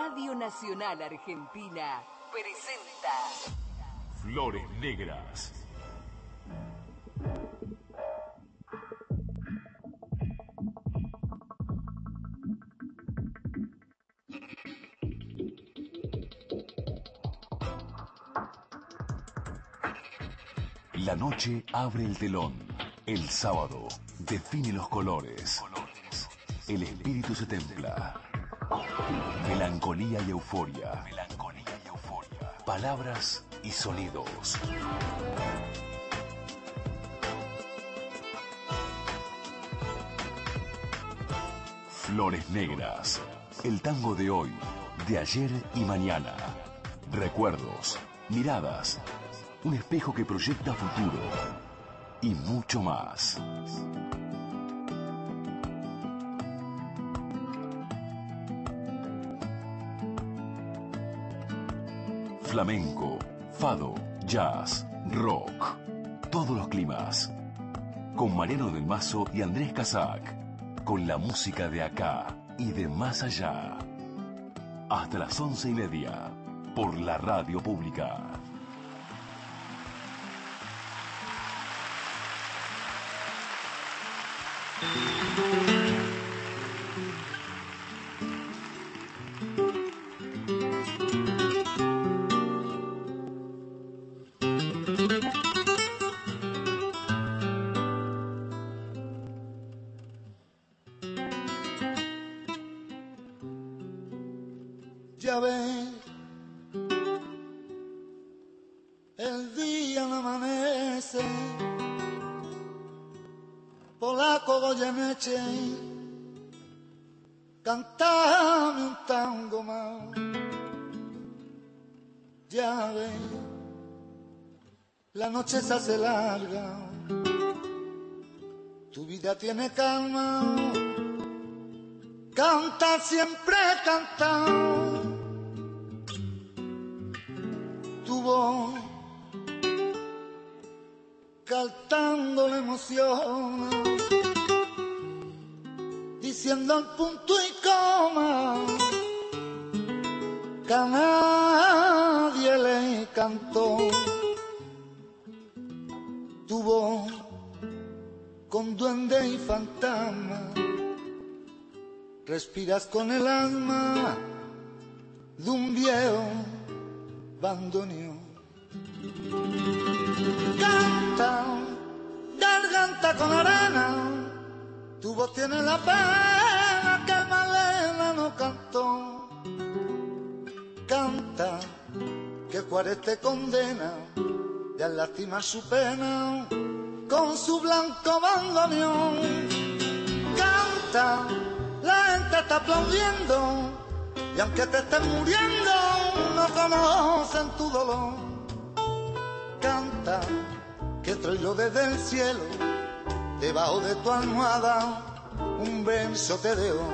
Radio Nacional Argentina presenta Flores Negras. La noche abre el telón. El sábado define los colores. El espíritu se templa. Melancolía y euforia. Palabras y sonidos. Flores Negras. El tango de hoy, de ayer y mañana. Recuerdos, miradas, un espejo que proyecta futuro y mucho más. Flamenco, fado, jazz, rock, todos los climas. Con Mariano del Mazo y Andrés Casac, con la música de acá y de más allá. Hasta las 11:30, por la radio pública. Ya ves, el día no amanece, Polaco Goyeneche, cantame un tango más. Ya ves, la noche se hace larga, tu vida tiene calma, canta siempre canta. Tu voz cantando la emoción, diciendo al punto y coma que a nadie le cantó. Tu voz con duende y fantasma, respiras con el alma de un viejo bandoneón. Canta, garganta con arena, tu voz tiene la pena que Malena no cantó. Canta, que Juárez te condena y al lastimar su pena con su blanco bandoneón. Canta, la gente está aplaudiendo y aunque te estés muriendo no conocen tu dolor. Canta, que traigo desde el cielo, debajo de tu almohada, un verso te dejo.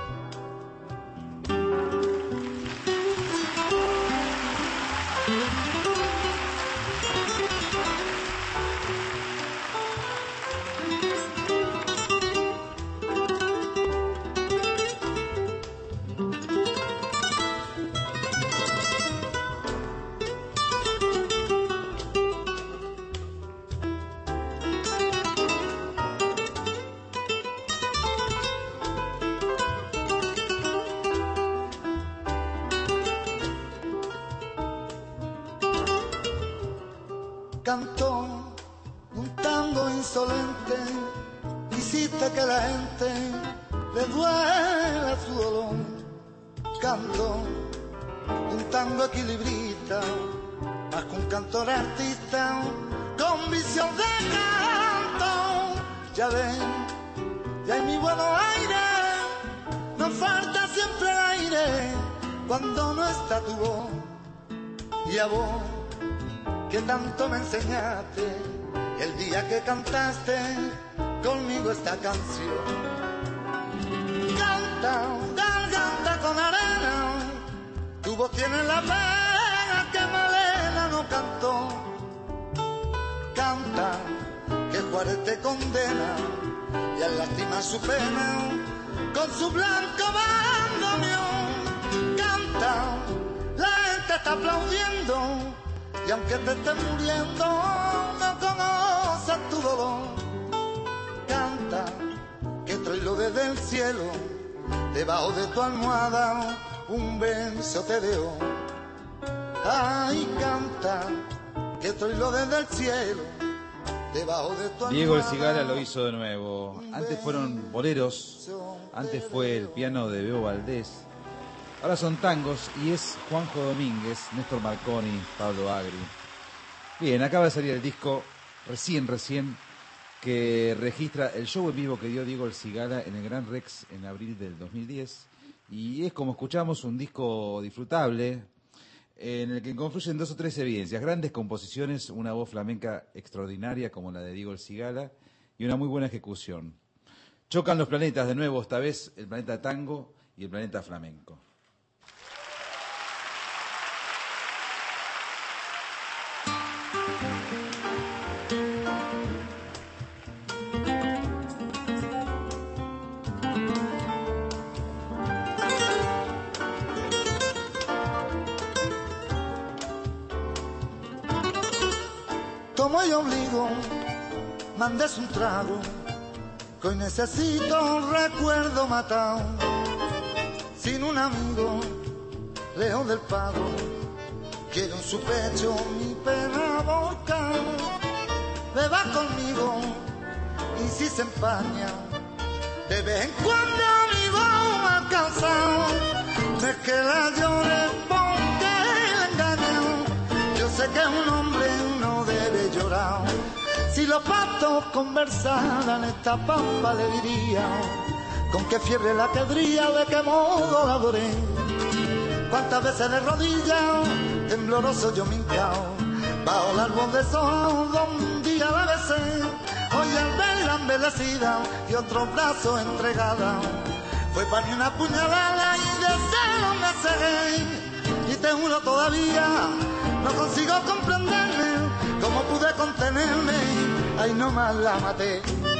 Cantó un tango insolente, hiciste que la gente le duela su dolor. Cantó un tango equilibrista, más que un cantor artista, con visión de canto. Ya ven, ya hay mi buenos aire, nos falta siempre el aire cuando no está tu voz. Y a vos, que tanto me enseñaste, el día que cantaste conmigo esta canción. Canta, garganta con arena, tu voz tiene la pena que Malena no cantó. Canta, que Juárez te condena y al lastimar su pena con su blanco bandoneón. Canta, aplaudiendo, y aunque te estés muriendo, no conoces tu dolor. Canta, que traigo desde el cielo, debajo de tu almohada, un beso te dejo. Ay, canta, que traigo desde el cielo, debajo de tu almohada. Diego El Cigala lo hizo de nuevo. Antes fueron boleros, antes fue el piano de Bebo Valdés. Ahora son tangos y es Juanjo Domínguez, Néstor Marconi, Pablo Agri. Bien, acaba de salir el disco recién, que registra el show en vivo que dio Diego El Cigala en el Gran Rex en abril del 2010. Y es, como escuchamos, un disco disfrutable en el que confluyen 2 o 3 evidencias. Grandes composiciones, una voz flamenca extraordinaria como la de Diego El Cigala y una muy buena ejecución. Chocan los planetas de nuevo, esta vez el planeta tango y el planeta flamenco. Tomo y obligo, mandes un trago, que hoy necesito un recuerdo matado. Sin un amigo, lejos del pago, quiero en su pecho mi pena volcar. Beba conmigo, y si se empaña, de vez en cuando mi voz alcanza. No es que la llore porque la engañan, yo sé que un hombre no debe llorar. Si los patos conversaran esta pampa le diría, con qué fiebre la querría, de qué modo la adoré. Cuántas veces de rodillas, tembloroso yo me hincao, bajo el árbol de sol donde un día la besé. Hoy al verla embellecida y otro brazo entregada, fue para mí una puñalada y de celo me cegué. Y te juro todavía, no consigo comprenderme, cómo pude contenerme, ahí nomás la maté.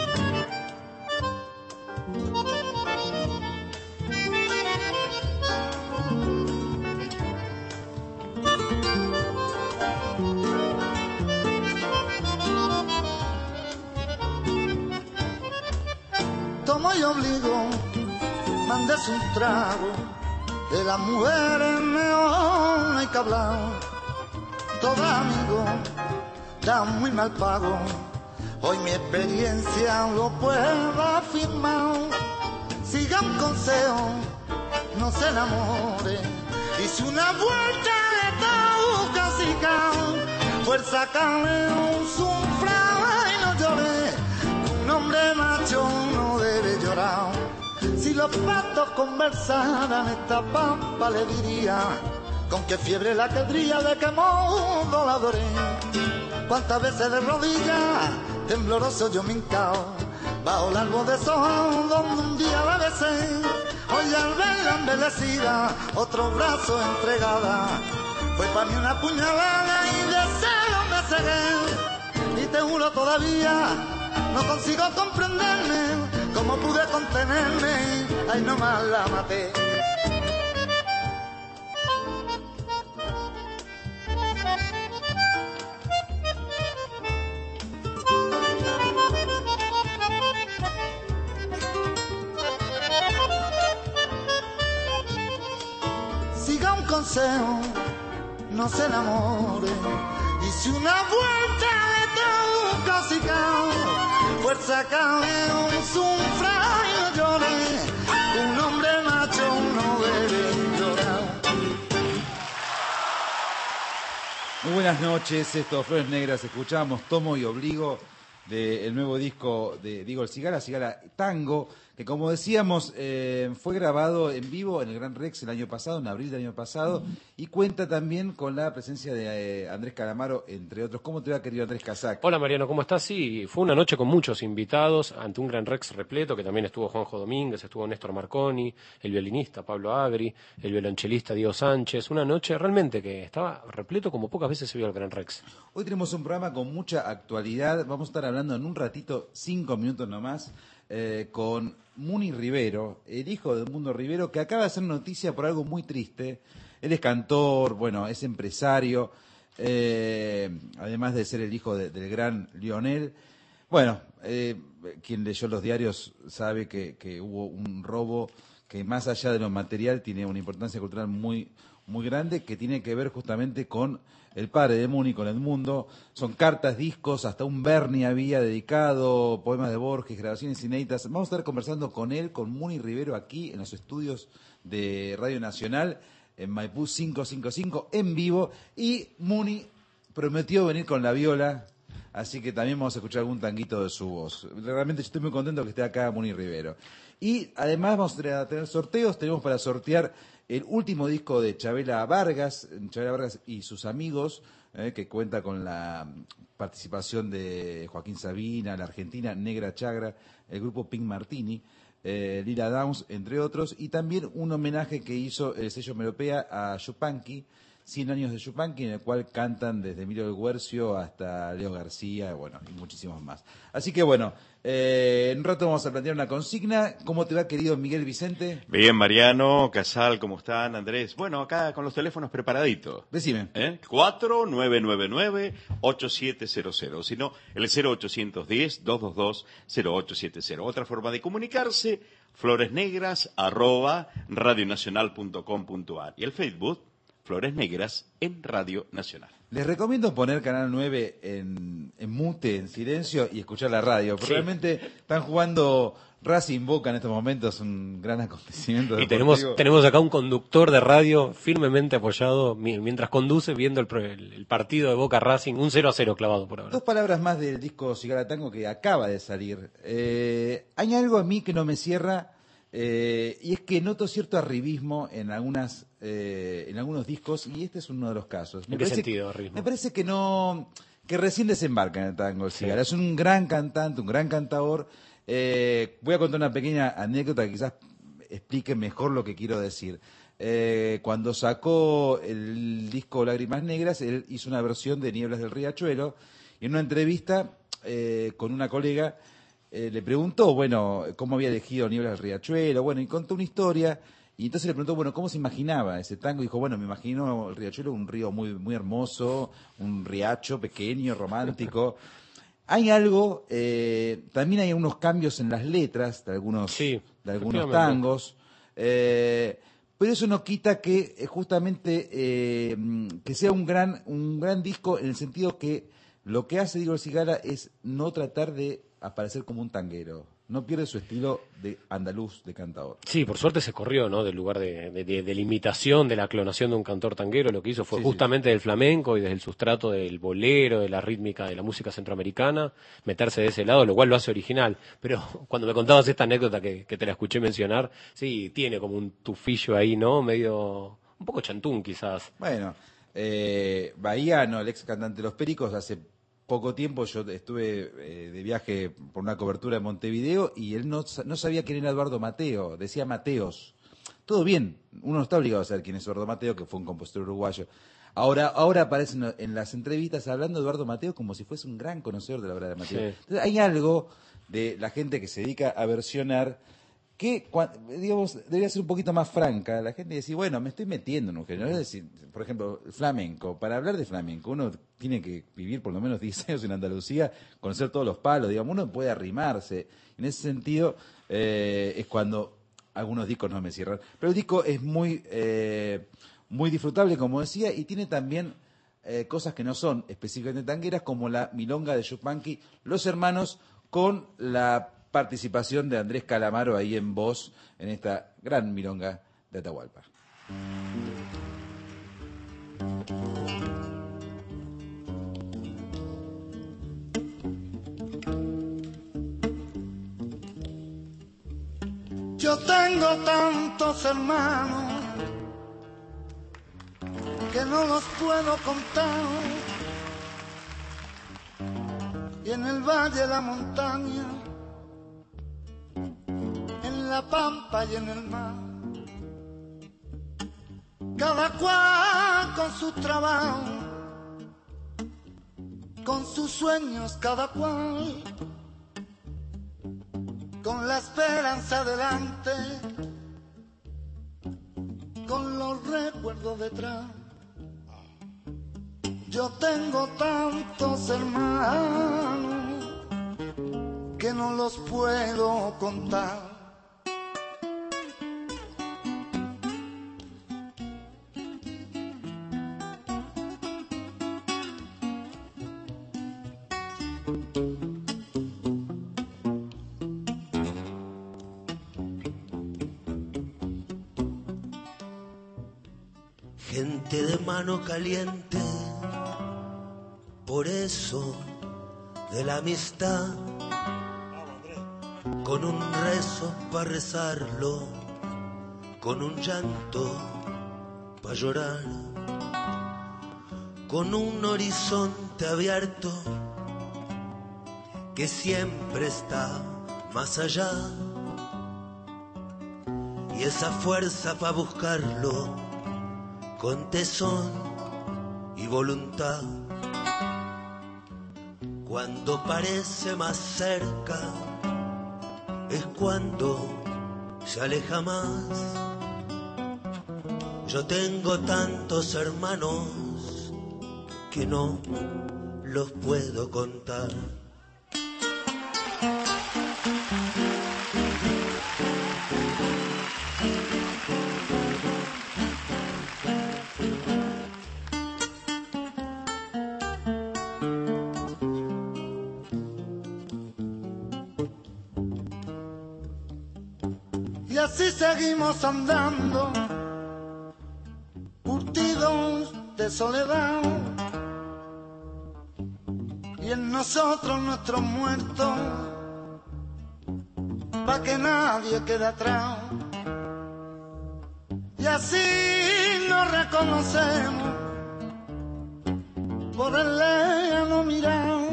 Tomo y obligo, mandes un trago, de las mujeres no hay que hablar. Todo amigo da muy mal pago, hoy mi experiencia lo puedo afirmar. Siga un consejo, no se enamore, hice una vuelta de Taucasica, fuerza Caleo, sufra y no llore, un hombre macho no debe llorar. Si los patos conversaran esta pampa le diría, con qué fiebre la querría, de qué modo la adoré. Cuántas veces de rodillas, tembloroso yo me hincao, bajo el árbol de sol donde un día la besé. Hoy al verla embellecida, otro brazo entregada, fue para mí una puñalada y de celo me cegué. Y te juro todavía, no consigo comprenderme, cómo pude contenerme, ahí nomás la maté. Siga un consejo, no se enamore, hice una vuelta de Taucasica, fuerza Caleo, sufra y no llore, un hombre macho no debe llorar. Muy buenas noches, esto es Flores Negras, escuchamos Tomo y Obligo del nuevo disco de Diego El Cigala, Cigala Tango, que como decíamos fue grabado en vivo en el Gran Rex el año pasado, en abril del año pasado, y cuenta también con la presencia de Andrés Calamaro, entre otros. ¿Cómo te va, querido Andrés Casac? Hola Mariano, ¿cómo estás? Sí, fue una noche con muchos invitados, ante un Gran Rex repleto, que también estuvo Juanjo Domínguez, estuvo Néstor Marconi, el violinista Pablo Agri, el violonchelista Diego Sánchez, una noche realmente que estaba repleto como pocas veces se vio el Gran Rex. Hoy tenemos un programa con mucha actualidad, vamos a estar hablando en un ratito, 5 minutos nomás, con Muni Rivero, el hijo de Mundo Rivero, que acaba de hacer noticia por algo muy triste. Él es cantor, bueno, es empresario, además de ser el hijo del gran Lionel. Bueno, quien leyó los diarios sabe que hubo un robo que más allá de lo material tiene una importancia cultural muy, muy grande, que tiene que ver justamente con el padre de Muni, con Edmundo. Son cartas, discos, hasta un Berni había dedicado, poemas de Borges, grabaciones inéditas. Vamos a estar conversando con él, con Muni Rivero, aquí en los estudios de Radio Nacional, en Maipú 555, en vivo. Y Muni prometió venir con la viola, así que también vamos a escuchar algún tanguito de su voz. Realmente yo estoy muy contento que esté acá Muni Rivero. Y además vamos a tener sorteos, tenemos para sortear el último disco de Chabela Vargas y sus amigos, que cuenta con la participación de Joaquín Sabina, la Argentina, Negra Chagra, el grupo Pink Martini, Lila Downs, entre otros, y también un homenaje que hizo el sello Melopea a Yupanqui, 100 años de Yupanqui, en el cual cantan desde Emilio del Guercio hasta Leo García, bueno, y muchísimos más. Así que bueno, en un rato vamos a plantear una consigna. ¿Cómo te va, querido Miguel Vicente? Bien, Mariano, Casal, ¿cómo están, Andrés? Bueno, acá con los teléfonos preparaditos. Decime. 4999-8700, sino el 0810-222-0870. Otra forma de comunicarse, floresnegras@radionacional.com.ar, y el Facebook, Flores Negras en Radio Nacional. Les recomiendo poner Canal 9 en mute, en silencio, y escuchar la radio. Porque realmente están jugando Racing Boca en estos momentos, un gran acontecimiento. Y tenemos acá un conductor de radio firmemente apoyado mientras conduce, viendo el partido de Boca Racing, un 0-0 clavado por ahora. 2 palabras más del disco Cigala Tango que acaba de salir. Hay algo a mí que no me cierra. Y es que noto cierto arribismo en algunos discos, y este es uno de los casos. ¿En qué sentido, arribismo? Me parece que recién desembarca en el tango el Cigala. Es un gran cantante, un gran cantador. Voy a contar una pequeña anécdota que quizás explique mejor lo que quiero decir. Cuando sacó el disco Lágrimas Negras, él hizo una versión de Nieblas del Riachuelo, y en una entrevista con una colega le preguntó, bueno, cómo había elegido Nieblas del Riachuelo, bueno, y contó una historia, y entonces le preguntó, bueno, ¿cómo se imaginaba ese tango? Y dijo, bueno, me imagino el Riachuelo un río muy, muy hermoso, un riacho pequeño, romántico. Hay algo, también hay unos cambios en las letras de algunos tangos, pero eso no quita que justamente que sea un gran disco, en el sentido que lo que hace Diego Cigala es no tratar de aparecer como un tanguero. No pierde su estilo de andaluz, de cantador. Sí, por suerte se corrió, ¿no? Del lugar de la imitación, de la clonación de un cantor tanguero. Lo que hizo fue justamente del flamenco y desde el sustrato del bolero, de la rítmica de la música centroamericana, meterse de ese lado, lo cual lo hace original. Pero cuando me contabas esta anécdota que te la escuché mencionar, sí, tiene como un tufillo ahí, ¿no? Medio, un poco chantún quizás. Bueno, Bahiano, el ex cantante de Los Pericos, hace poco tiempo yo estuve de viaje por una cobertura en Montevideo, y él no sabía quién era Eduardo Mateo, decía Mateos. Todo bien, uno no está obligado a saber quién es Eduardo Mateo, que fue un compositor uruguayo. Ahora aparece en las entrevistas hablando de Eduardo Mateo como si fuese un gran conocedor de la obra de Mateo. Sí. Entonces hay algo de la gente que se dedica a versionar que, digamos, debería ser un poquito más franca. La gente dice, bueno, me estoy metiendo en un género. Es decir, por ejemplo, flamenco. Para hablar de flamenco, uno tiene que vivir por lo menos 10 años en Andalucía, conocer todos los palos, digamos, uno puede arrimarse. En ese sentido, es cuando algunos discos no me cierran. Pero el disco es muy disfrutable, como decía, y tiene también cosas que no son específicamente tangueras, como la milonga de Yupanqui, Los Hermanos, con la participación de Andrés Calamaro ahí en voz, en esta gran milonga de Atahualpa. Yo tengo tantos hermanos que no los puedo contar, y en el valle de la montaña, en la pampa y en el mar, cada cual con su trabajo, con sus sueños cada cual, con la esperanza delante, con los recuerdos detrás. Yo tengo tantos hermanos que no los puedo contar. Gente de mano caliente, por eso de la amistad, con un rezo para rezarlo, con un llanto para llorar, con un horizonte abierto que siempre está más allá, y esa fuerza para buscarlo con tesón y voluntad. Cuando parece más cerca es cuando se aleja más. Yo tengo tantos hermanos que no los puedo contar. Y así seguimos andando, curtidos de soledad, y en nosotros nuestros muertos, pa' que nadie quede atrás. Y así nos reconocemos por el lejano mirar,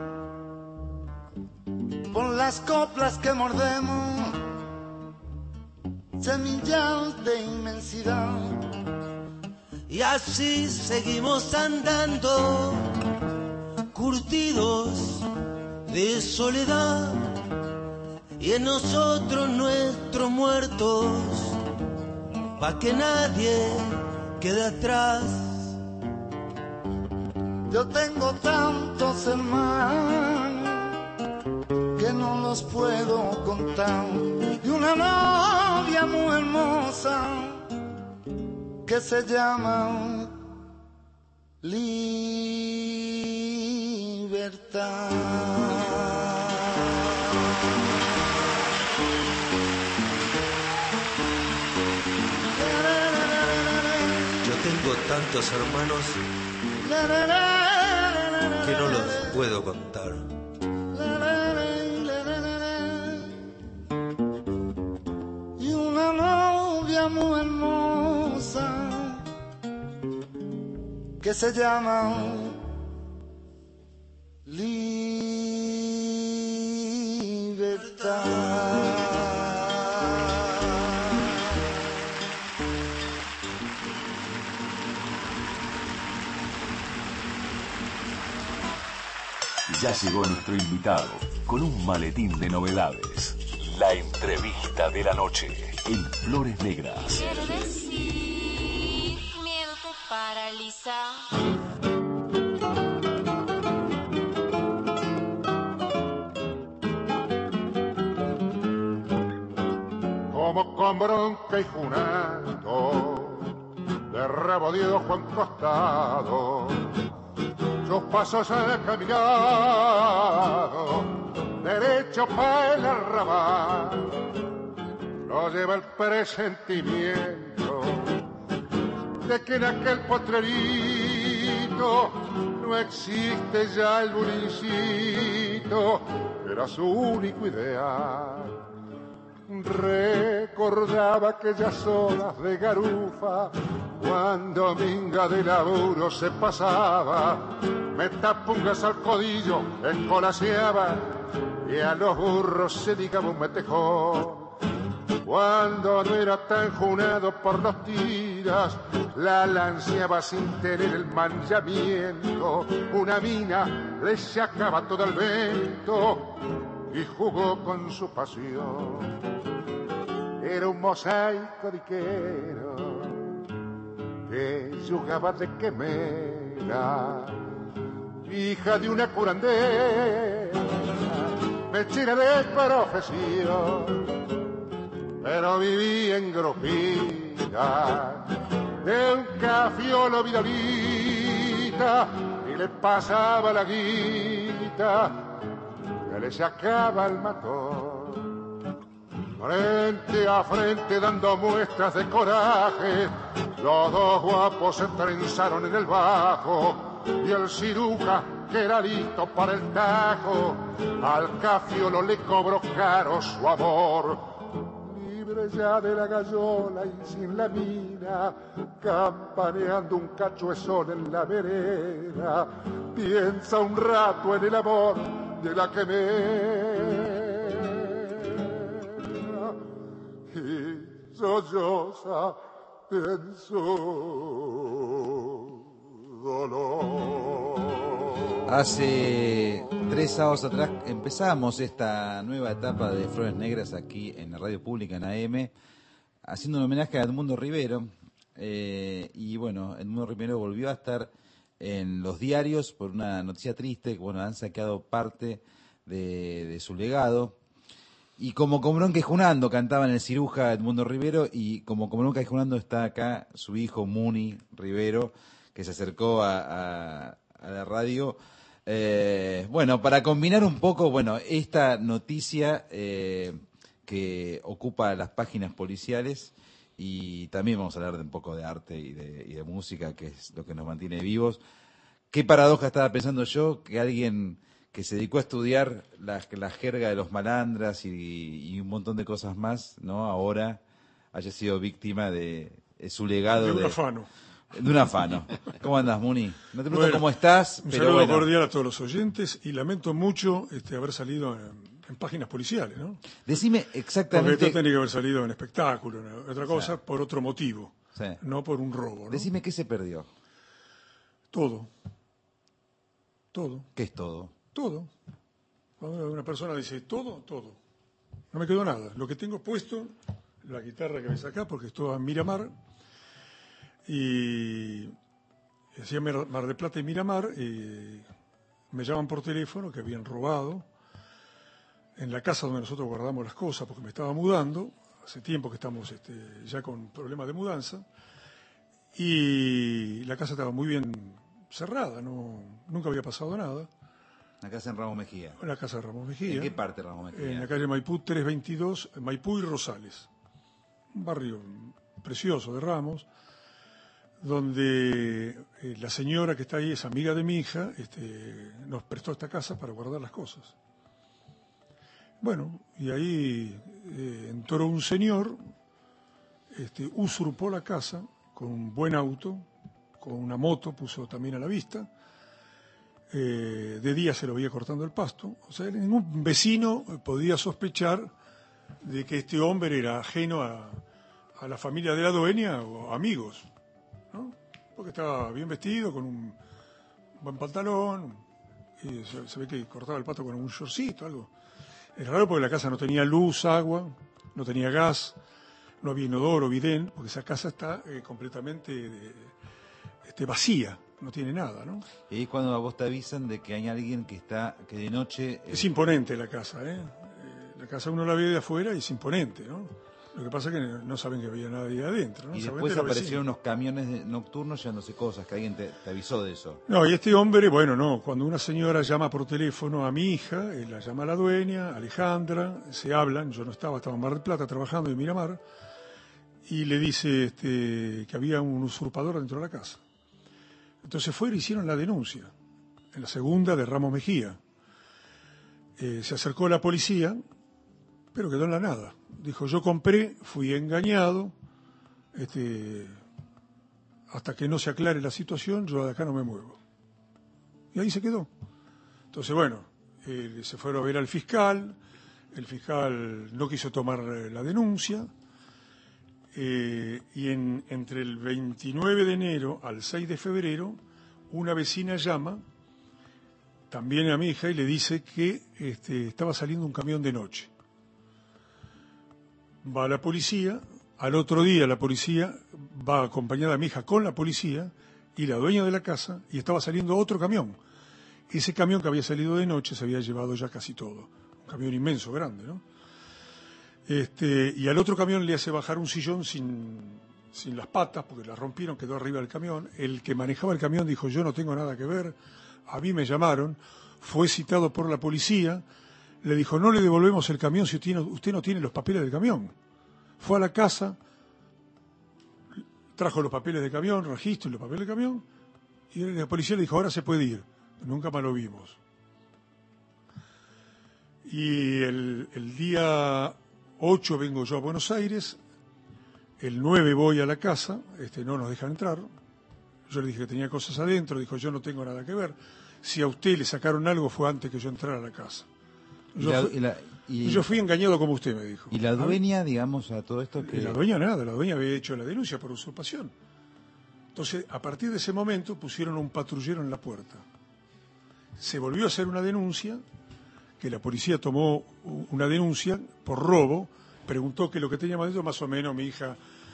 por las coplas que mordemos, semillas de inmensidad. Y así seguimos andando, curtidos de soledad, y en nosotros nuestros muertos, pa' que nadie quede atrás. Yo tengo tantos hermanos que no los puedo contar, y una novia muy hermosa que se llama Libertad. Yo tengo tantos hermanos que no los puedo contar. Y una novia muy hermosa que se llama Libertad. Ya llegó nuestro invitado con un maletín de novedades. La entrevista de la noche en Flores Negras. Quiero decir, miedo te paraliza. Como con bronca y junando, de rabo de ojo en costado, sus pasos han caminado derecho para el arrabal. Lo lleva el presentimiento de que en aquel potrerito no existe ya el bulincito, era su único ideal. Recordaba aquellas horas de garufa cuando minga de laburo se pasaba, metapungas al codillo escolaseaba y a los burros se ligaba un metejón. Cuando no era tan junado por los tiras, la lanceaba sin tener el manchamiento. Una mina le sacaba todo el vento y jugó con su pasión. Era un mosaico diquero que jugaba de quemera, hija de una curandera, mechera de profesión, pero vivía en Gropina de un cafiolo vidolita y le pasaba la guita que le sacaba el matón. Frente a frente dando muestras de coraje, los dos guapos se trenzaron en el bajo y el ciruja, que era listo para el tajo, al cafiolo le cobró caro su amor. Libre ya de la gallola y sin la mina, campaneando un cachuezón en la vereda, piensa un rato en el amor de la que y solloza en su dolor. Hace 3 sábados atrás empezamos esta nueva etapa de Flores Negras aquí en la radio pública en AM, haciendo un homenaje a Edmundo Rivero. Y bueno, Edmundo Rivero volvió a estar en los diarios por una noticia triste, que bueno, han saqueado parte de su legado. Y como Combrón Quejunando cantaba en el Ciruja Edmundo Rivero, y como Combrón Quejunando está acá su hijo Muni Rivero, que se acercó a la radio. Bueno, para combinar un poco, bueno, esta noticia que ocupa las páginas policiales, y también vamos a hablar de un poco de arte y de música, que es lo que nos mantiene vivos. Qué paradoja estaba pensando yo, que alguien que se dedicó a estudiar la jerga de los malandras y un montón de cosas más, ¿no? Ahora haya sido víctima de su legado. De un afano. De un afano. ¿Cómo andas, Muni? No te pregunto cómo estás, un pero saludo bueno. cordial a todos los oyentes y lamento mucho haber salido en páginas policiales, ¿no? Decime exactamente. Porque esto tenía que haber salido en espectáculo, ¿no? Otra cosa, Sí. por otro motivo, Sí. no por un robo, ¿no? Decime qué se perdió. Todo. Todo. ¿Qué es todo? Todo. Cuando una persona dice todo, todo. No me quedó nada. Lo que tengo puesto, la guitarra que ves acá, porque esto en Miramar, y decía Mar del Plata y Miramar, y me llaman por teléfono que habían robado en la casa donde nosotros guardamos las cosas, porque me estaba mudando, hace tiempo que estamos ya con problemas de mudanza, y la casa estaba muy bien cerrada, nunca había pasado nada. La casa en Ramos Mejía. La casa de Ramos Mejía. ¿En qué parte de Ramos Mejía? En la calle Maipú 322, Maipú y Rosales. Un barrio precioso de Ramos, donde la señora que está ahí es amiga de mi hija, nos prestó esta casa para guardar las cosas. Bueno, y ahí entró un señor, usurpó la casa con un buen auto, con una moto, puso también a la vista. De día se lo veía cortando el pasto. O sea, ningún vecino podía sospechar de que este hombre era ajeno a la familia de la dueña o amigos, ¿no? Porque estaba bien vestido, con un buen pantalón, y se ve que cortaba el pasto con un shortcito, algo. Es raro porque la casa no tenía luz, agua, no tenía gas, no había inodoro, bidén, porque esa casa está completamente vacía. No tiene nada, ¿no? Y es cuando a vos te avisan de que hay alguien que de noche... Es imponente la casa, ¿eh? La casa uno la ve de afuera y es imponente, ¿no? Lo que pasa es que no saben que había nadie adentro, ¿no? Y después aparecieron unos camiones nocturnos llevándose cosas, que alguien te avisó de eso. No, y este hombre, bueno, no, cuando una señora llama por teléfono a mi hija, él la llama a la dueña, Alejandra, se hablan, yo no estaba en Mar del Plata trabajando en Miramar, y le dice que había un usurpador dentro de la casa. Entonces fueron y hicieron la denuncia, en la segunda de Ramos Mejía. Se acercó la policía, pero quedó en la nada. Dijo, yo compré, fui engañado, hasta que no se aclare la situación, yo de acá no me muevo. Y ahí se quedó. Entonces, bueno, se fueron a ver al fiscal, el fiscal no quiso tomar la denuncia, y entre el 29 de enero al 6 de febrero, una vecina llama también a mi hija y le dice que estaba saliendo un camión de noche. Va a la policía, al otro día la policía va acompañada a mi hija con la policía y la dueña de la casa, y estaba saliendo otro camión. Ese camión que había salido de noche se había llevado ya casi todo. Un camión inmenso, grande, ¿no? Y al otro camión le hace bajar un sillón sin las patas, porque las rompieron, quedó arriba del camión. El que manejaba el camión dijo, yo no tengo nada que ver, a mí me llamaron, fue citado por la policía, le dijo, no le devolvemos el camión si usted no tiene los papeles del camión. Fue a la casa, trajo los papeles del camión, registro y los papeles del camión, y la policía le dijo, ahora se puede ir. Nunca más lo vimos. Y el día 8 vengo yo a Buenos Aires, el 9 voy a la casa, no nos dejan entrar. Yo le dije que tenía cosas adentro, dijo, yo no tengo nada que ver. Si a usted le sacaron algo fue antes que yo entrara a la casa. Yo fui engañado como usted, me dijo. ¿Y la dueña, digamos, a todo esto? Y la dueña nada, la dueña había hecho la denuncia por usurpación. Entonces, a partir de ese momento pusieron un patrullero en la puerta. Se volvió a hacer una denuncia, que la policía tomó una denuncia por robo, preguntó que lo que teníamos dentro, más o menos mi hija,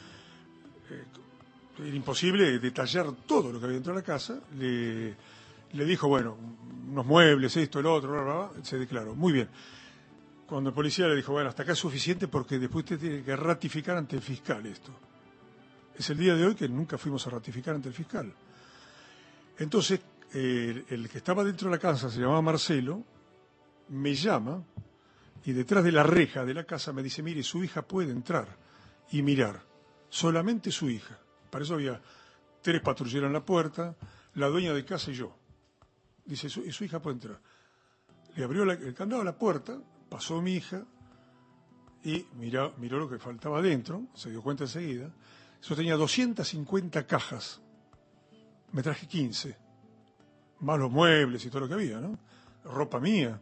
era imposible detallar todo lo que había dentro de la casa, le dijo, bueno, unos muebles, esto, el otro, bla, bla, bla, se declaró. Muy bien. Cuando el policía le dijo, bueno, hasta acá es suficiente porque después usted tiene que ratificar ante el fiscal esto. Es el día de hoy que nunca fuimos a ratificar ante el fiscal. Entonces, el que estaba dentro de la casa, se llamaba Marcelo, me llama y detrás de la reja de la casa me dice, mire, su hija puede entrar y mirar, solamente su hija. Para eso había 3 patrulleros en la puerta, la dueña de casa y yo. Dice, su hija puede entrar. Le abrió el candado a la puerta, pasó mi hija y miró lo que faltaba adentro, se dio cuenta enseguida. Eso tenía 250 cajas, me traje 15, más los muebles y todo lo que había, ¿no? Ropa mía.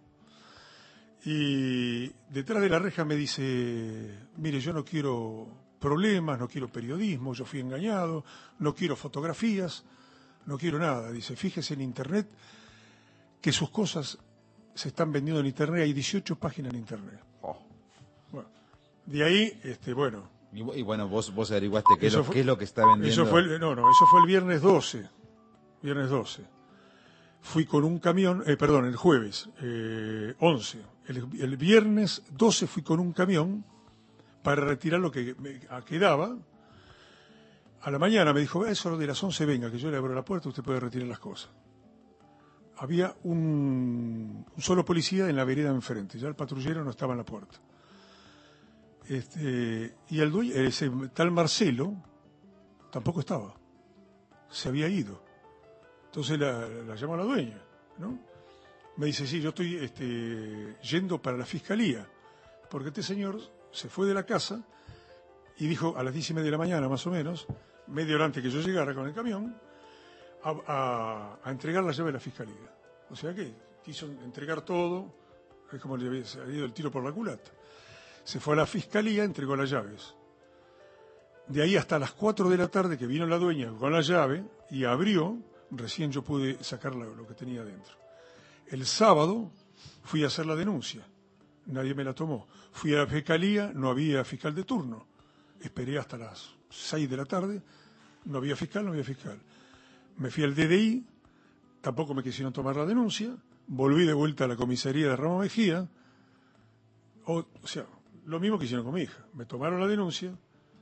Y detrás de la reja me dice, mire, yo no quiero problemas, no quiero periodismo, yo fui engañado, no quiero fotografías, no quiero nada. Dice, fíjese en internet que sus cosas se están vendiendo en internet, hay 18 páginas en internet. Oh. Bueno, de ahí, bueno. Y bueno, vos averiguaste qué es lo que está vendiendo. Eso fue el viernes 12. Viernes 12. Fui con un camión, el jueves 11. El viernes 12 fui con un camión para retirar lo que me quedaba. A la mañana me dijo, eso de las 11 venga, que yo le abro la puerta, usted puede retirar las cosas. Había un solo policía en la vereda enfrente, ya el patrullero no estaba en la puerta. Y el dueño, ese tal Marcelo, tampoco estaba, se había ido. Entonces la llamó a la dueña, ¿no? Me dice, sí, yo estoy yendo para la fiscalía, porque este señor se fue de la casa y dijo a las 10:30 de la mañana, más o menos, media hora antes que yo llegara con el camión, a entregar la llave a la fiscalía. O sea que quiso entregar todo, es como le había salido el tiro por la culata. Se fue a la fiscalía, entregó las llaves. De ahí hasta las 4 de la tarde que vino la dueña con la llave y abrió, recién yo pude sacar lo que tenía dentro. El sábado fui a hacer la denuncia, nadie me la tomó. Fui a la fiscalía, no había fiscal de turno. Esperé hasta las 6 de la tarde, no había fiscal. Me fui al DDI, tampoco me quisieron tomar la denuncia, volví de vuelta a la comisaría de Ramos Mejía, o sea, lo mismo que hicieron con mi hija. Me tomaron la denuncia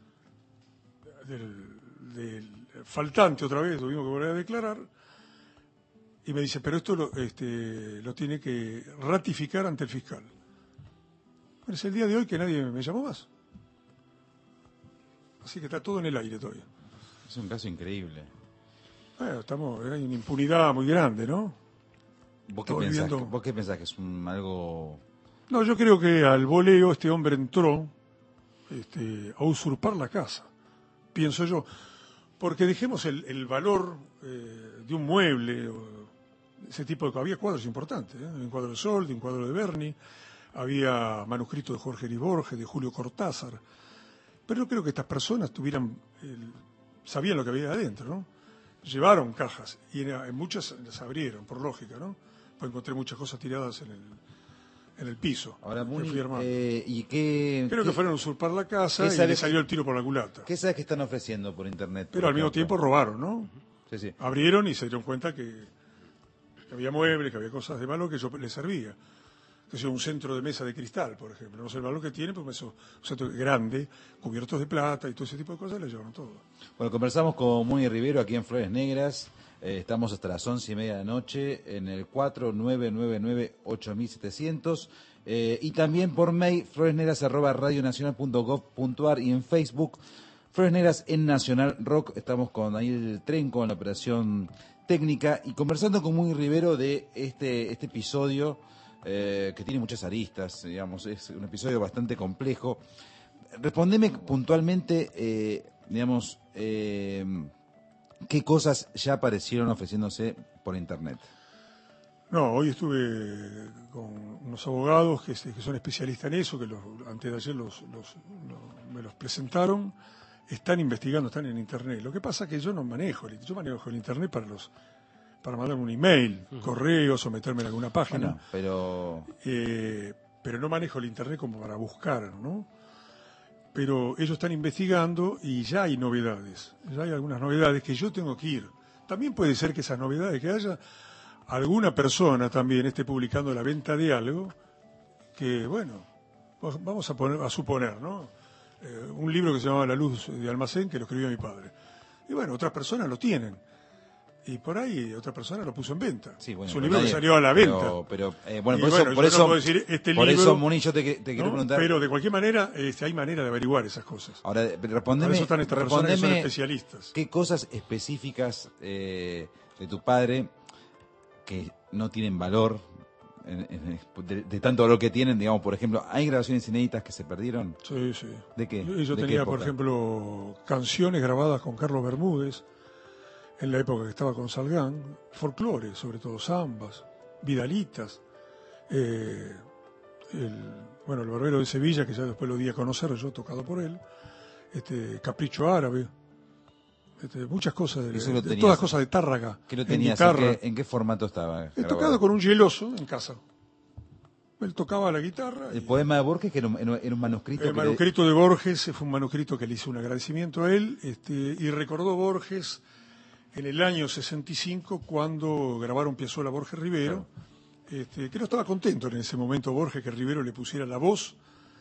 del faltante otra vez, tuvimos que volver a declarar, y me dice, pero esto lo tiene que ratificar ante el fiscal. Pero es el día de hoy que nadie me llamó más. Así que está todo en el aire todavía. Es un caso increíble. Bueno, hay una impunidad muy grande, ¿no? ¿Vos qué pensás? ¿Que es algo...? No, yo creo que al voleo este hombre entró a usurpar la casa, pienso yo. Porque dejemos el valor de un mueble, ese tipo de... Había cuadros importantes, un cuadro de Soldi, un cuadro de Berni, había manuscritos de Jorge Luis Borges, de Julio Cortázar. Pero yo creo que estas personas sabían lo que había adentro, ¿no? Llevaron cajas y en muchas las abrieron, por lógica, ¿no? pues encontré muchas cosas tiradas en el piso. Ahora, que Muni, fui armando. ¿y qué? Creo que fueron a usurpar la casa y le salió el tiro por la culata. ¿Qué sabes que están ofreciendo por internet? Pero al mismo tiempo robaron, ¿no? Sí. Abrieron y se dieron cuenta que había muebles, que había cosas de valor que yo les servía. Que sea un centro de mesa de cristal, por ejemplo. No sé el valor que tiene, pero es un centro grande, cubiertos de plata y todo ese tipo de cosas, le llevaron todo. Bueno, conversamos con Muni Rivero aquí en Flores Negras. Estamos hasta las 11:30 de la noche en el 4999-8700 y también por mail floresnegras@radionacional.gov.ar y en Facebook Flores Negras en Nacional Rock. Estamos con Daniel Trenco en la operación técnica y conversando con Muni Rivero de este episodio que tiene muchas aristas, digamos, es un episodio bastante complejo. Respondeme puntualmente, ¿qué cosas ya aparecieron ofreciéndose por internet? No, hoy estuve con unos abogados que son especialistas en eso, que antes de ayer me los presentaron, están investigando, están en internet. Lo que pasa es que yo no manejo, yo manejo el internet para mandar un email, correos o meterme en alguna página. Bueno, pero no manejo el internet como para buscar, ¿no? Pero ellos están investigando y ya hay novedades. Ya hay algunas novedades que yo tengo que ir. También puede ser que esas novedades, que haya alguna persona también esté publicando la venta de algo que, bueno, vamos a suponer, ¿no? Un libro que se llamaba La luz de almacén, que lo escribió mi padre. Y bueno, otras personas lo tienen. Y por ahí otra persona lo puso en venta. Sí, bueno, es un libro que salió a la venta. Pero por eso no puedo decir por libro, eso, Muni, yo te quiero preguntar. Pero de cualquier manera, hay manera de averiguar esas cosas. Ahora, respondeme. Por eso están estas personas que son especialistas. ¿Qué cosas específicas de tu padre que no tienen valor, de tanto valor que tienen, digamos, por ejemplo, hay grabaciones inéditas que se perdieron? Sí. ¿De qué? Yo tenía, por ejemplo, canciones grabadas con Carlos Bermúdez, en la época que estaba con Salgán, folclore, sobre todo zambas, vidalitas, el Barbero de Sevilla, que ya después lo di a conocer, yo tocado por él, Capricho Árabe, muchas cosas, todas cosas de Tárraga. ¿Qué lo tenías? ¿En qué formato estaba? He tocado con un geloso en casa. Él tocaba la guitarra. El poema de Borges, que era un manuscrito. El manuscrito de Borges fue un manuscrito que le hizo un agradecimiento a él, y recordó Borges en el año 65, cuando grabaron Piazzolla Borges Rivero, que no estaba contento en ese momento Borges que Rivero le pusiera la voz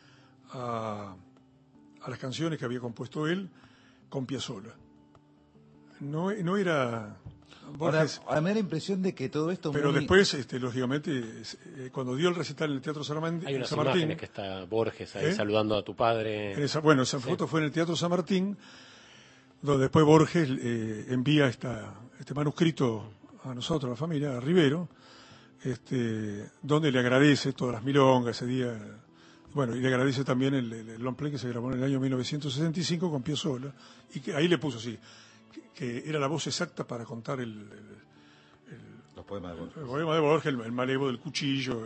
a las canciones que había compuesto él con Piazzolla. No era Borges. Ahora me da la impresión de que todo esto... Pero después, lógicamente, cuando dio el recital en el Teatro San Martín... Hay unas imágenes que está Borges ahí saludando a tu padre. Esa foto fue en el Teatro San Martín, donde después Borges envía este manuscrito a nosotros, a la familia, a Rivero, donde le agradece todas las milongas ese día, bueno, y le agradece también el long play que se grabó en el año 1965 con Piazzolla, y que ahí le puso así, que era la voz exacta para contar los poemas de Borges. El poema de Borges, el malevo del cuchillo,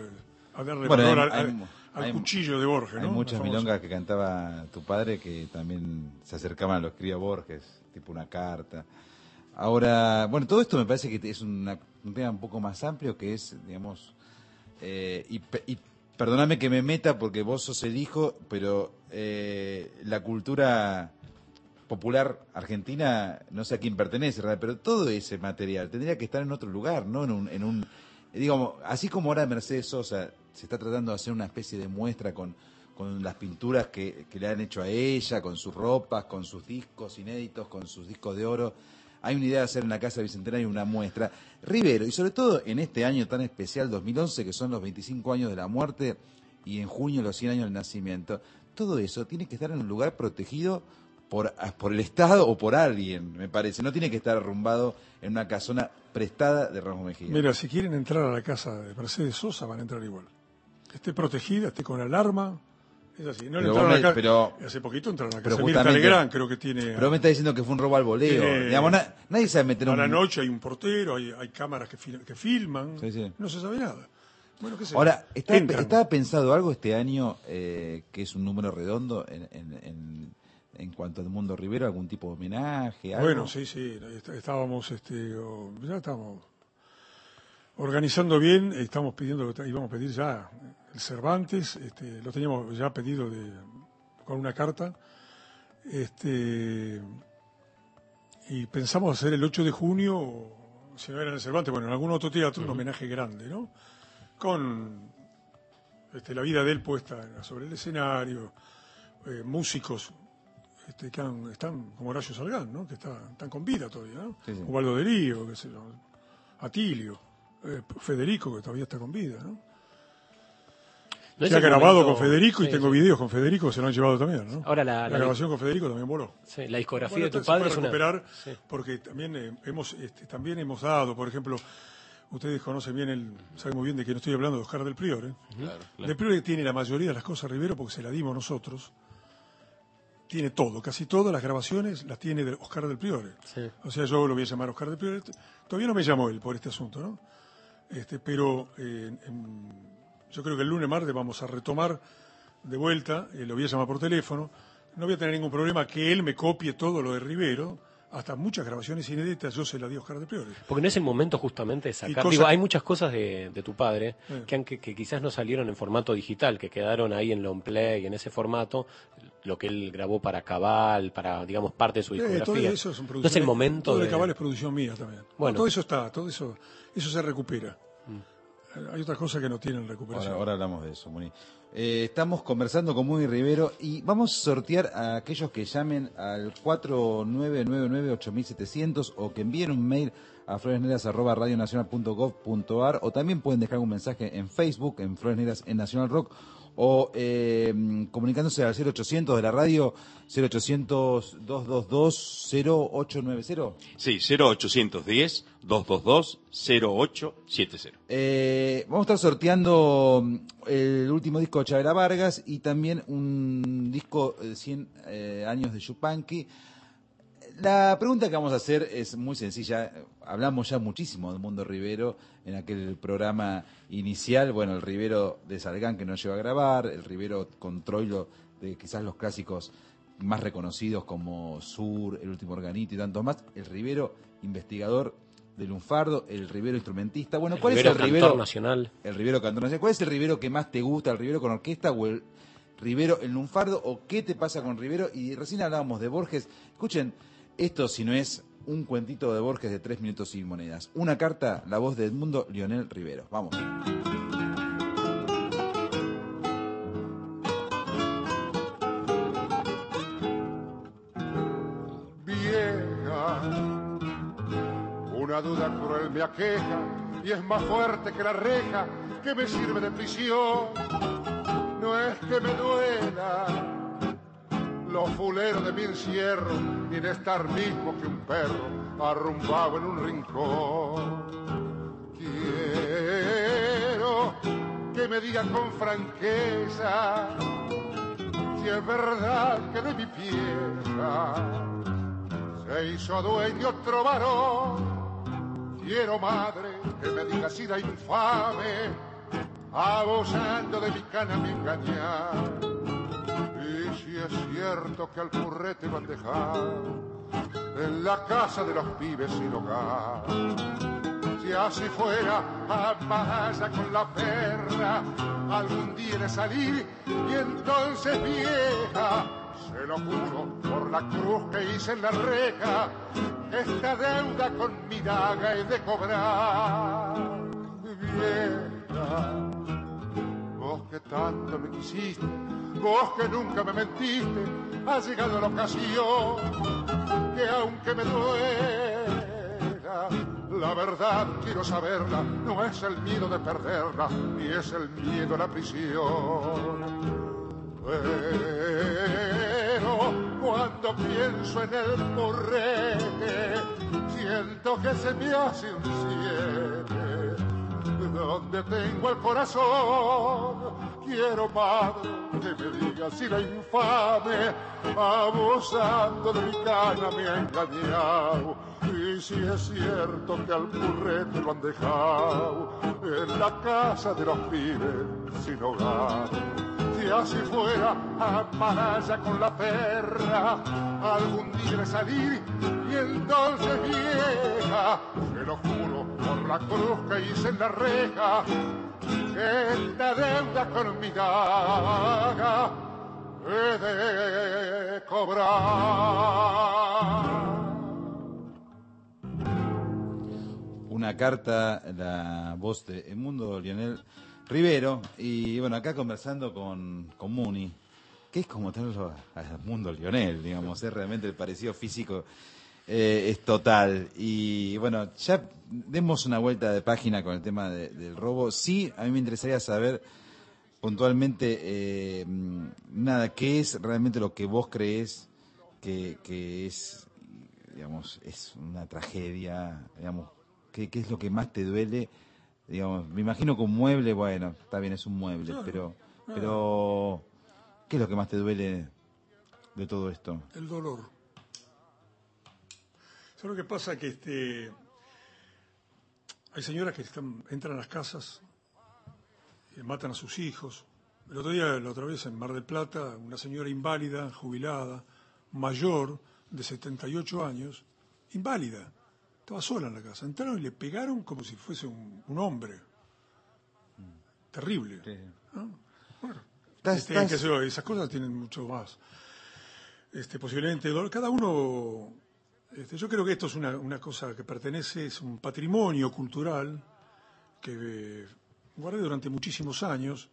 al cuchillo de Borges, ¿no? Hay muchas milongas que cantaba tu padre que también se acercaban a lo que escribía Borges, tipo una carta. Ahora, bueno, todo esto me parece que es un tema un poco más amplio, que es, digamos, y perdóname que me meta porque vos sos el hijo, pero la cultura popular argentina, no sé a quién pertenece, pero todo ese material tendría que estar en otro lugar, ¿no? En un digamos, así como ahora Mercedes Sosa se está tratando de hacer una especie de muestra con las pinturas que le han hecho a ella, con sus ropas, con sus discos inéditos, con sus discos de oro. Hay una idea de hacer en la Casa Bicentenario una muestra. Rivero, y sobre todo en este año tan especial, 2011, que son los 25 años de la muerte y en junio los 100 años del nacimiento, todo eso tiene que estar en un lugar protegido por el Estado o por alguien, me parece. No tiene que estar arrumbado en una casona prestada de Ramos Mejía. Mira, si quieren entrar a la casa de Mercedes Sosa, van a entrar igual. Esté protegida, esté con alarma. Es así. No le entraron a la casa. Hace poquito entraron a la casa. Mirta Legrand, creo que tiene. Pero me está diciendo que fue un robo al voleo. Digamos, nadie sabe meter a la noche hay un portero, hay cámaras que filman. Sí. No se sabe nada. Bueno, ¿qué sé? Ahora, ¿estaba pensado algo este año que es un número redondo en cuanto al mundo Rivero? ¿Algún tipo de homenaje? ¿Algo? Bueno, sí. Estábamos, ya estamos organizando bien, estamos pidiendo, íbamos a pedir ya el Cervantes, lo teníamos ya pedido con una carta, y pensamos hacer el 8 de junio, si no era en el Cervantes, bueno, en algún otro teatro, un homenaje grande, ¿no? Con la vida de él puesta sobre el escenario, músicos que están como Horacio Salgán, ¿no? Que están con vida todavía, ¿no? Sí, sí. Ubaldo de Lío, qué sé yo, Atilio, Federico, que todavía está con vida, ¿no? Se ha grabado con Federico y tengo videos con Federico que se lo han llevado también, ¿no? Ahora la grabación con Federico también voló. Sí, la discografía bueno, de tu padre es una... recuperar Sí. Porque también hemos dado, por ejemplo, ustedes conocen bien, saben muy bien de que no estoy hablando de Oscar del Priore. Claro. Del Priore tiene la mayoría de las cosas Rivero porque se la dimos nosotros. Tiene todo, casi todas las grabaciones las tiene de Oscar del Priore. Sí. O sea, yo lo voy a llamar Oscar del Priore. Todavía no me llamó él por este asunto, ¿no? Pero yo creo que el lunes martes vamos a retomar de vuelta, lo voy a llamar por teléfono. No voy a tener ningún problema que él me copie todo lo de Rivero, hasta muchas grabaciones inéditas yo se las di a Oscar del Priore. Porque no es el momento justamente de sacar. Digo, hay muchas cosas de tu padre que quizás no salieron en formato digital, que quedaron ahí en long play, en ese formato, lo que él grabó para Cabal, para, digamos, parte de su discografía. Todo eso es no es el momento todo de Cabal es producción mía también. Bueno. Todo eso está, todo eso se recupera. Hay otras cosas que no tienen recuperación. Ahora hablamos de eso, Muni. Estamos conversando con Muni Rivero y vamos a sortear a aquellos que llamen al 4999-8700 o que envíen un mail a floresnegras@radionacional.gov.ar, o también pueden dejar un mensaje en Facebook, en Flores Negras en Nacional Rock, o comunicándose al 0800 de la radio, 0800-222-0890. Sí, 0810-222-0870. Vamos a estar sorteando el último disco de Chavela Vargas y también un disco de 100 años de Yupanqui. La pregunta que vamos a hacer es muy sencilla. Hablamos ya muchísimo del mundo Rivero en aquel programa inicial. Bueno, el Rivero de Salgán que nos lleva a grabar, el Rivero con Troilo de quizás los clásicos más reconocidos como Sur, El último organito y tantos más. El Rivero investigador de Lunfardo, el Rivero instrumentista. Bueno, ¿cuál es el Rivero nacional? El Rivero cantor nacional. ¿Cuál es el Rivero que más te gusta? ¿El Rivero con orquesta o el Rivero en Lunfardo? ¿O qué te pasa con Rivero? Y recién hablábamos de Borges. Escuchen, esto si no es un cuentito de Borges de 3 minutos y monedas. Una carta, la voz de Edmundo Lionel Rivero. Vamos. Vieja, una duda cruel me aqueja y es más fuerte que la reja que me sirve de prisión. No es que me duela los fuleros de mi encierro, ni de estar mismo que un perro arrumbado en un rincón. Quiero que me digan con franqueza si es verdad que de mi pieza se hizo dueño otro varón. Quiero, madre, que me diga si la infame abusando de mi cana me engañar. Y si es cierto que al currete lo han dejado en la casa de los pibes sin hogar. Si así fuera, amasa con la perra, algún día de salir y entonces vieja, se lo juro por la cruz que hice en la reja, esta deuda con mi daga he de cobrar. Vieja, vos que tanto me quisiste, vos que nunca me mentiste, ha llegado la ocasión que aunque me duela, la verdad quiero saberla, no es el miedo de perderla, ni es el miedo a la prisión. Pero cuando pienso en el currete, siento que se me hace un 7, donde tengo el corazón. Quiero, madre, que me diga si la infame, abusando de mi cana, me ha engañado. Y si es cierto que al currete lo han dejado en la casa de los pibes sin hogar. Si así fuera para allá con la perra, algún día de salir y entonces vieja, se lo juro por la cruz que hice en la reja, que esta deuda con mi daga he de cobrar. Una carta, la voz de Edmundo Lionel Rivero, y bueno, acá conversando con Muni, que es como tenerlo a Edmundo Lionel, digamos, es realmente el parecido físico es total. Y bueno, ya demos una vuelta de página con el tema del robo. Sí, a mí me interesaría saber puntualmente, nada, qué es realmente lo que vos crees que es, digamos, es una tragedia, digamos, qué es lo que más te duele. Digamos, me imagino que un mueble, bueno, está bien, es un mueble, pero ¿qué es lo que más te duele de todo esto? El dolor. ¿Sabes lo que pasa? Que hay señoras que entran a las casas y matan a sus hijos. El otro día, la otra vez en Mar del Plata, una señora inválida, jubilada, mayor, de 78 años, inválida. Estaba sola en la casa. Entraron y le pegaron como si fuese un hombre. Terrible. Sí. ¿No? Bueno, qué sé yo, esas cosas tienen mucho más. Posiblemente dolor. Cada uno. Yo creo que esto es una cosa que pertenece, es un patrimonio cultural que guardé durante muchísimos años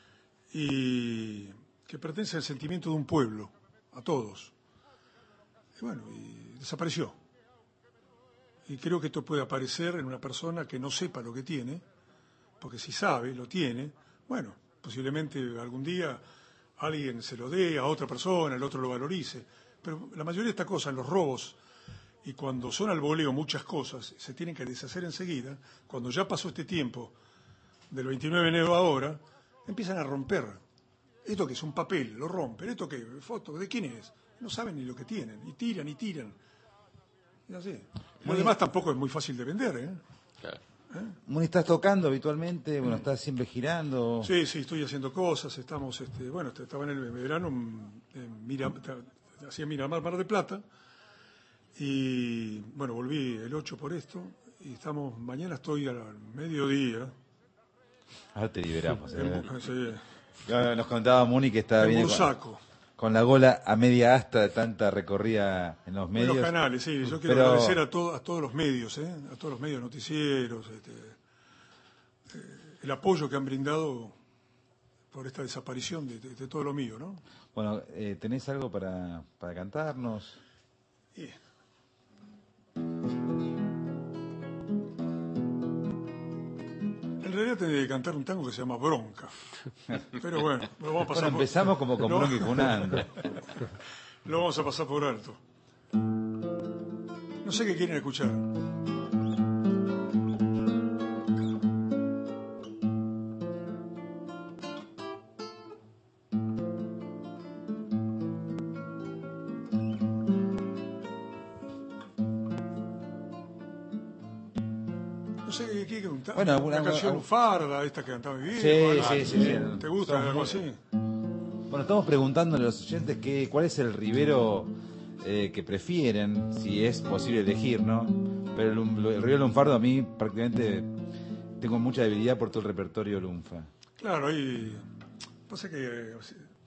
y que pertenece al sentimiento de un pueblo, a todos. Y bueno, y desapareció. Y creo que esto puede aparecer en una persona que no sepa lo que tiene, porque si sabe, lo tiene, bueno, posiblemente algún día alguien se lo dé a otra persona, el otro lo valorice. Pero la mayoría de estas cosas, los robos, y cuando son al voleo muchas cosas, se tienen que deshacer enseguida. Cuando ya pasó este tiempo, del 29 de enero ahora, empiezan a romper. Esto que es un papel, lo rompen. Esto que, foto, ¿de quién es? No saben ni lo que tienen, y tiran, y tiran. Y así. Además tampoco es muy fácil de vender, ¿eh? Claro. Muni, ¿estás tocando habitualmente? Bueno, ¿estás siempre girando? Sí, estoy haciendo cosas. Estamos, estaba en el verano, hacía Miramar, Mar del Plata, y bueno, volví el 8 por esto, y mañana estoy al mediodía. Ahora te liberamos. Sí. Nos contaba Muni que estaba bien con la gola a media asta de tanta recorrida en los medios. En los canales, sí. Yo quiero agradecer a todos los medios, a todos los medios noticieros, el apoyo que han brindado por esta desaparición de todo lo mío, ¿no? Bueno, ¿tenés algo para cantarnos? Sí. En realidad tendría que cantar un tango que se llama Bronca. Pero bueno, lo vamos a pasar empezamos como con Bronca y con Ando. Lo vamos a pasar por alto. No sé qué quieren escuchar. Bueno, una canción farda, esta que cantaba mi viejo. Sí. ¿Te gusta algo así? Bueno, estamos preguntándole a los oyentes cuál es el Rivero que prefieren, si es posible elegir, ¿no? Pero el Rivero lunfardo, a mí prácticamente tengo mucha debilidad por todo el repertorio lunfa. Claro, ahí pasa que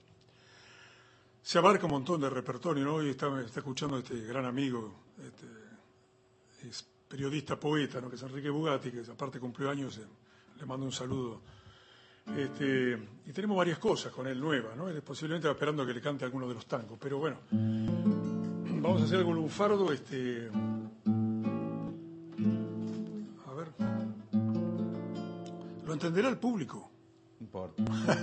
se abarca un montón de repertorio, ¿no? Hoy está escuchando este gran amigo, es periodista, poeta, ¿no? Que es Enrique Bugatti, que aparte cumplió años, le mando un saludo. Y tenemos varias cosas con él nuevas, ¿no? Él posiblemente va esperando que le cante alguno de los tangos, pero bueno, vamos a hacer algo lunfardo, a ver, lo entenderá el público. No importa.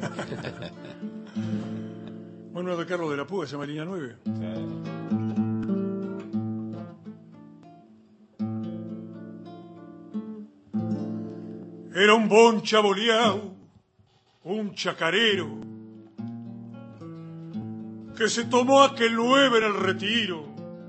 Bueno, de Carlos de la Puga, se llama Línea 9. Sí. Era un bon chaboleao, un chacarero, que se tomó aquel 9 en el retiro.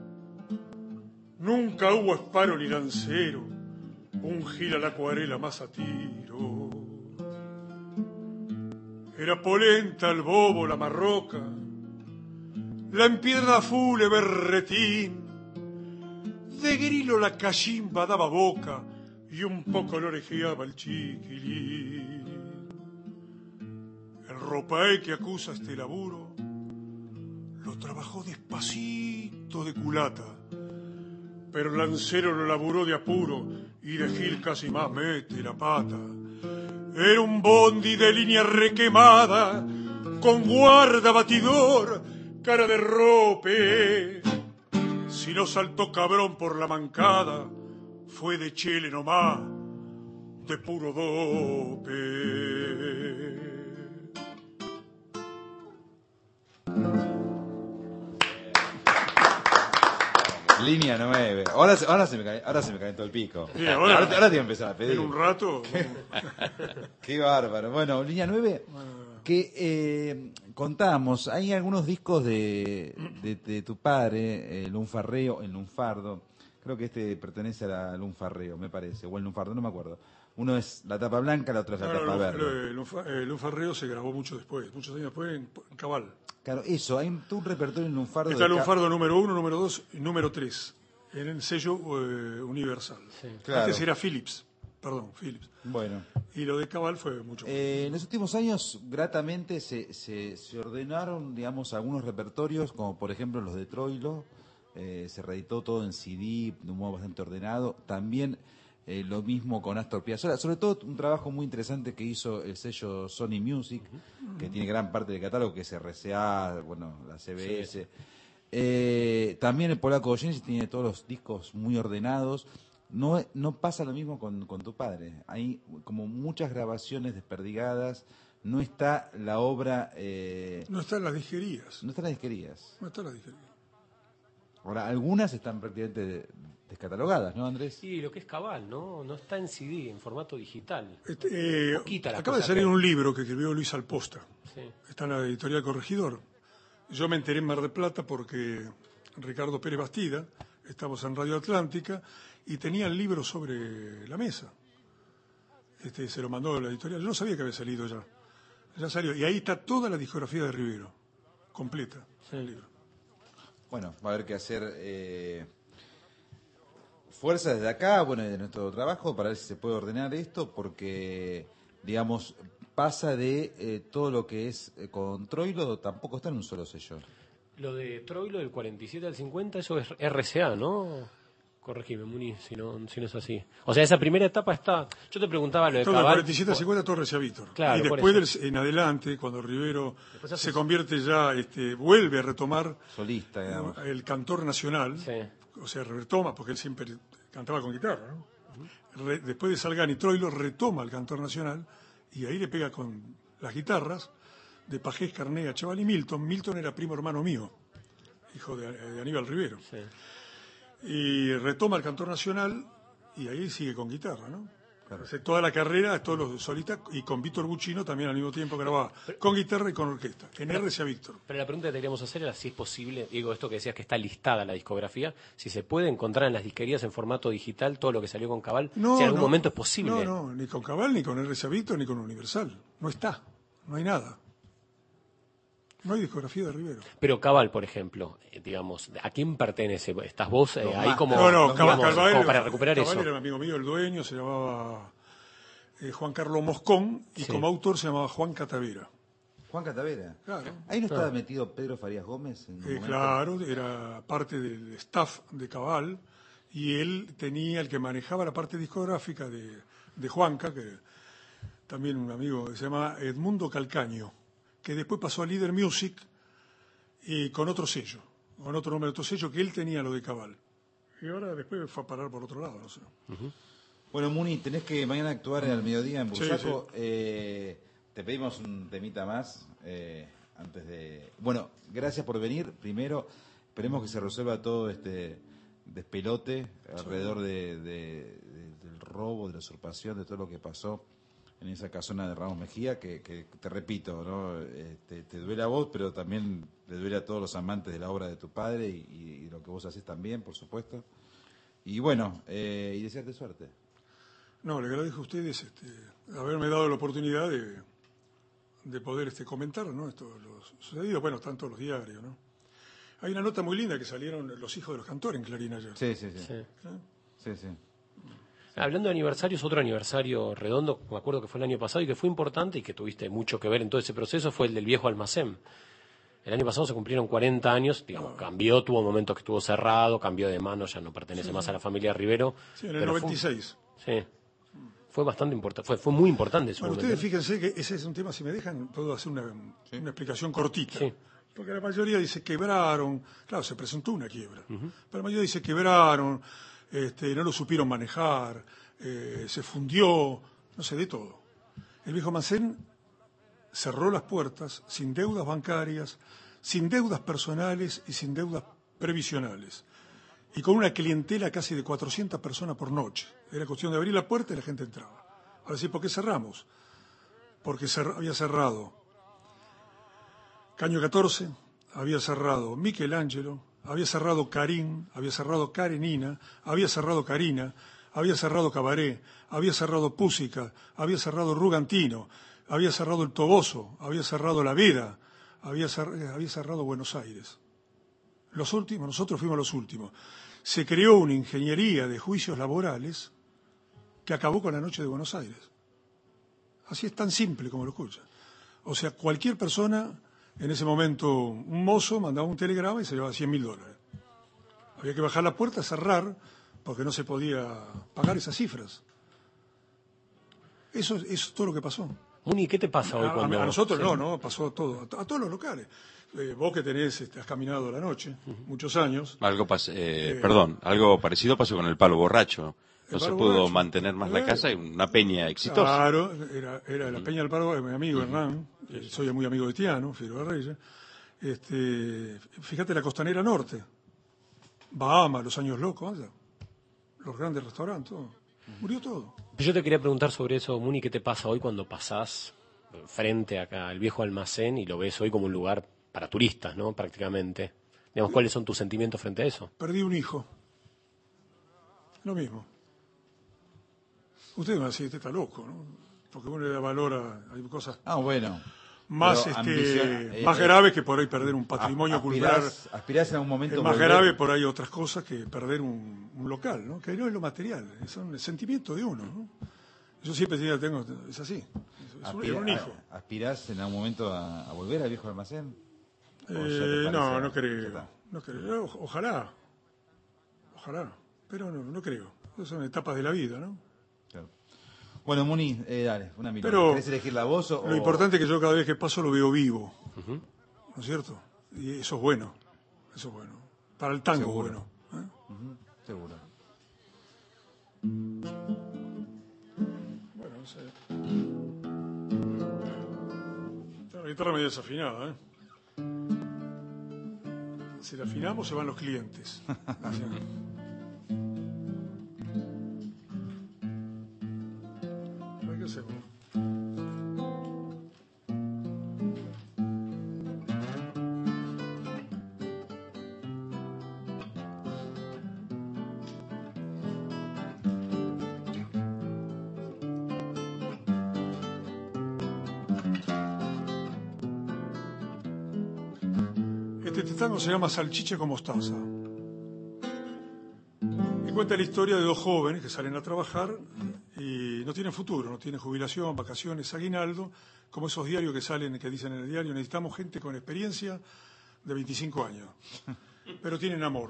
Nunca hubo esparo ni lancero, un gil a la acuarela más a tiro. Era polenta, el bobo, la marroca, la empierna fule, berretín, de grilo la cachimba daba boca y un poco le orejeaba el chiquilín. El ropaé que acusa este laburo lo trabajó despacito de culata, pero el lancero lo laburó de apuro y de Gil casi más mete la pata. Era un bondi de línea requemada, con guarda batidor, cara de rope. Si no saltó cabrón por la mancada, fue de chele nomás, de puro dope. Línea 9. Ahora se me calentó el pico. Sí, ahora te voy a empezar a pedir. En un rato. Qué bárbaro. Bueno, Línea 9, que contamos, hay algunos discos de tu padre, el Lunfardo. Creo que este pertenece a Lunfarreo, me parece, o el Lunfardo, no me acuerdo. Uno es la tapa blanca, la otra es la tapa verde. El Lunfarreo se grabó muchos años después en Cabal. Claro, eso, hay todo un repertorio en Lunfardo. Está el Lunfardo número 1, número 2 y número 3, en el sello Universal. Sí, claro. Antes era Philips. Bueno. Y lo de Cabal fue mucho. En los últimos años, gratamente, se ordenaron, digamos, algunos repertorios, como por ejemplo los de Troilo. Se reeditó todo en CD, de un modo bastante ordenado. También lo mismo con Astor Piazzolla. Sobre todo un trabajo muy interesante que hizo el sello Sony Music, que tiene gran parte del catálogo, que es RCA, bueno, la CBS. Sí. También el polaco Ojensi tiene todos los discos muy ordenados. No pasa lo mismo con tu padre. Hay como muchas grabaciones desperdigadas. No está la obra... no están las disquerías. Ahora, algunas están prácticamente descatalogadas, ¿no, Andrés? Sí, lo que es Cabal, ¿no? No está en CD, en formato digital. Acaba de salir un libro que escribió Luis Alposta. Sí. Está en la editorial Corregidor. Yo me enteré en Mar del Plata porque Ricardo Pérez Bastida, estamos en Radio Atlántica, y tenía el libro sobre la mesa. Se lo mandó a la editorial. Yo no sabía que había salido ya. Ya salió. Y ahí está toda la discografía de Rivero, completa, en el libro. Bueno, va a haber que hacer fuerza desde acá, bueno, de nuestro trabajo, para ver si se puede ordenar esto, porque, digamos, pasa de todo lo que es con Troilo, tampoco está en un solo sello. Lo de Troilo del 47 al 50, eso es RCA, ¿no? Corregime, Muni, si no es así. O sea, esa primera etapa está... Yo te preguntaba lo de todo Cabal... el 47 al 50 todo RCA Víctor. Claro, y después en adelante, cuando Rivero se convierte ya, vuelve a retomar solista, digamos, el cantor nacional, sí. O sea, retoma, porque él siempre cantaba con guitarra, ¿no? Después de Salgán y Troilo retoma el cantor nacional y ahí le pega con las guitarras de Pajés, Carnea, Chaval y Milton. Milton era primo hermano mío, hijo de Aníbal Rivero. Sí. Y retoma el cantor nacional y ahí sigue con guitarra, ¿no? Claro. Hace toda la carrera, todos los solistas, y con Víctor Buccino también al mismo tiempo grababa con guitarra y con orquesta, en RCA Víctor. Pero la pregunta que queríamos hacer era si es posible, digo, esto que decías que está listada la discografía, si se puede encontrar en las disquerías en formato digital todo lo que salió con Cabal, si en algún momento es posible. No, ni con Cabal, ni con RCA Víctor, ni con Universal. No está, no hay nada. No hay discografía de Rivero. Pero Cabal, por ejemplo, digamos, ¿a quién pertenece? ¿Estás vos ahí como, Cabal, como para recuperar Cabal eso? Era un amigo mío, el dueño, se llamaba Juan Carlos Moscón, y sí. como autor se llamaba Juan Catavera. Juan Catavera. Claro. Ahí no estaba metido Pedro Farías Gómez. Claro, era parte del staff de Cabal, y él tenía el que manejaba la parte discográfica de Juanca, que también un amigo que se llama Edmundo Calcaño, que después pasó a Líder Music y con otro sello, con otro nombre, otro sello, que él tenía lo de Cabal. Y ahora después fue a parar por otro lado, no sé. Uh-huh. Bueno, Muni, tenés que mañana actuar al mediodía en Bursaco. Sí. Te pedimos un temita más antes de... Bueno, gracias por venir. Primero, esperemos que se resuelva todo este despelote alrededor del robo, de la usurpación, de todo lo que pasó en esa casona de Ramos Mejía, que te repito, ¿no? Te duele a vos, pero también le duele a todos los amantes de la obra de tu padre y lo que vos haces también, por supuesto. Y bueno, y desearte suerte. No, le agradezco a ustedes haberme dado la oportunidad de de poder comentar, ¿no? Esto, lo sucedido, bueno, están todos los diarios, ¿no? Hay una nota muy linda que salieron los hijos de los cantores en Clarín ayer. Sí. ¿Sí? Hablando de aniversarios, otro aniversario redondo, me acuerdo que fue el año pasado y que fue importante y que tuviste mucho que ver en todo ese proceso, fue el del viejo almacén. El año pasado se cumplieron 40 años, digamos, cambió, tuvo momentos que estuvo cerrado, cambió de mano, ya no pertenece más a la familia Rivero. Sí, en el 96. Fue bastante importante, fue muy importante ese momento. Ustedes fíjense que ese es un tema, si me dejan, puedo hacer una explicación cortita. Sí. Porque la mayoría dice quebraron, claro, se presentó una quiebra, pero la mayoría dice quebraron, no lo supieron manejar, se fundió, no sé, de todo. El viejo almacén cerró las puertas sin deudas bancarias, sin deudas personales y sin deudas previsionales. Y con una clientela casi de 400 personas por noche. Era cuestión de abrir la puerta y la gente entraba. Ahora sí, ¿por qué cerramos? Porque había cerrado Caño 14, había cerrado Michelangelo, había cerrado Karim, había cerrado Karenina, había cerrado Karina, había cerrado Cabaret, había cerrado Púsica, había cerrado Rugantino, había cerrado El Toboso, había cerrado La Veda, había cerrado Buenos Aires. Los últimos, nosotros fuimos los últimos. Se creó una ingeniería de juicios laborales que acabó con la noche de Buenos Aires. Así es tan simple como lo escucha. O sea, cualquier persona, en ese momento, un mozo mandaba un telegrama y se llevaba $100.000. Había que bajar la puerta, cerrar, porque no se podía pagar esas cifras. Eso es todo lo que pasó. Muni, ¿qué te pasa hoy cuando...? A nosotros no, pasó todo, a todos los locales. Vos que has caminado la noche, muchos años. Algo parecido pasó con el Palo Borracho. No se pudo mantener más la casa y una peña exitosa. Claro, era la peña del Palo, mi amigo Hernán, soy muy amigo de Tiano, Figueroa Reyes. Fíjate la Costanera Norte, Bahamas, Los Años Locos, los grandes restaurantes, todo. Murió todo. Yo te quería preguntar sobre eso, Muni, ¿qué te pasa hoy cuando pasás frente acá al viejo almacén y lo ves hoy como un lugar para turistas, ¿no? Prácticamente. Digamos, ¿cuáles son tus sentimientos frente a eso? Perdí un hijo. Lo mismo. Usted me va a decir, usted está loco, ¿no? Porque uno le da valor a hay cosas más más graves que por ahí perder un patrimonio cultural. Aspirás en algún momento. Es más grave por ahí otras cosas que perder un local, ¿no? Que no es lo material, es el sentimiento de uno, ¿no? Yo siempre es así. Es un hijo. ¿Aspirás en algún momento a volver al viejo almacén? No creo. No creo. Ojalá. Pero no creo. Son etapas de la vida, ¿no? Claro. Bueno, Muni, dale, una mirada. Pero ¿querés elegir la voz o...? Lo importante es que yo cada vez que paso lo veo vivo. ¿No es cierto? Y eso es bueno. Para el tango es bueno. Seguro. Bueno, no sé. La guitarra medio desafinada, Si la afinamos se van los clientes. ¿Qué hacemos? Este tango se llama Salchicha con mostaza. Y cuenta la historia de dos jóvenes que salen a trabajar y no tienen futuro, no tienen jubilación, vacaciones, aguinaldo, como esos diarios que salen, que dicen en el diario, necesitamos gente con experiencia de 25 años, pero tienen amor.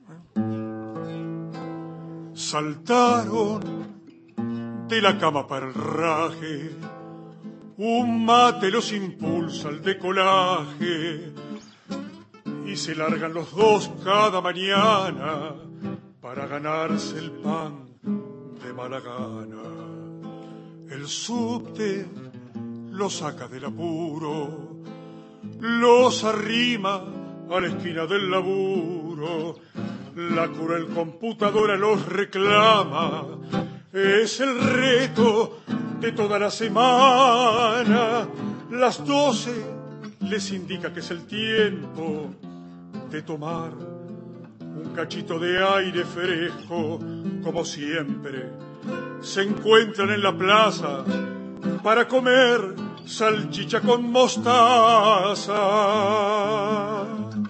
Saltaron de la cama para el raje, un mate los impulsa al decolaje, y se largan los dos cada mañana para ganarse el pan de mala gana. El subte los saca del apuro, los arrima a la esquina del laburo, la cruel computadora los reclama, es el reto de toda la semana. Las 12 les indica que es el tiempo de tomar un cachito de aire fresco. Como siempre se encuentran en la plaza para comer salchicha con mostaza.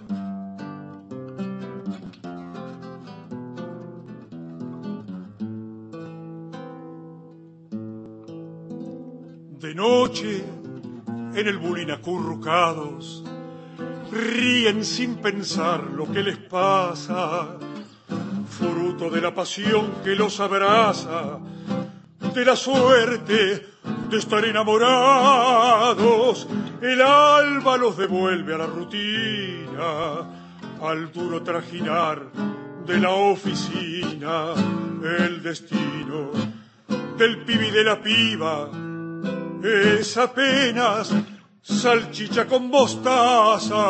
De noche, en el bulín acurrucados, ríen sin pensar lo que les pasa, fruto de la pasión que los abraza, de la suerte de estar enamorados. El alba los devuelve a la rutina, al duro trajinar de la oficina. El destino del pibe y de la piba es apenas salchicha con mostaza.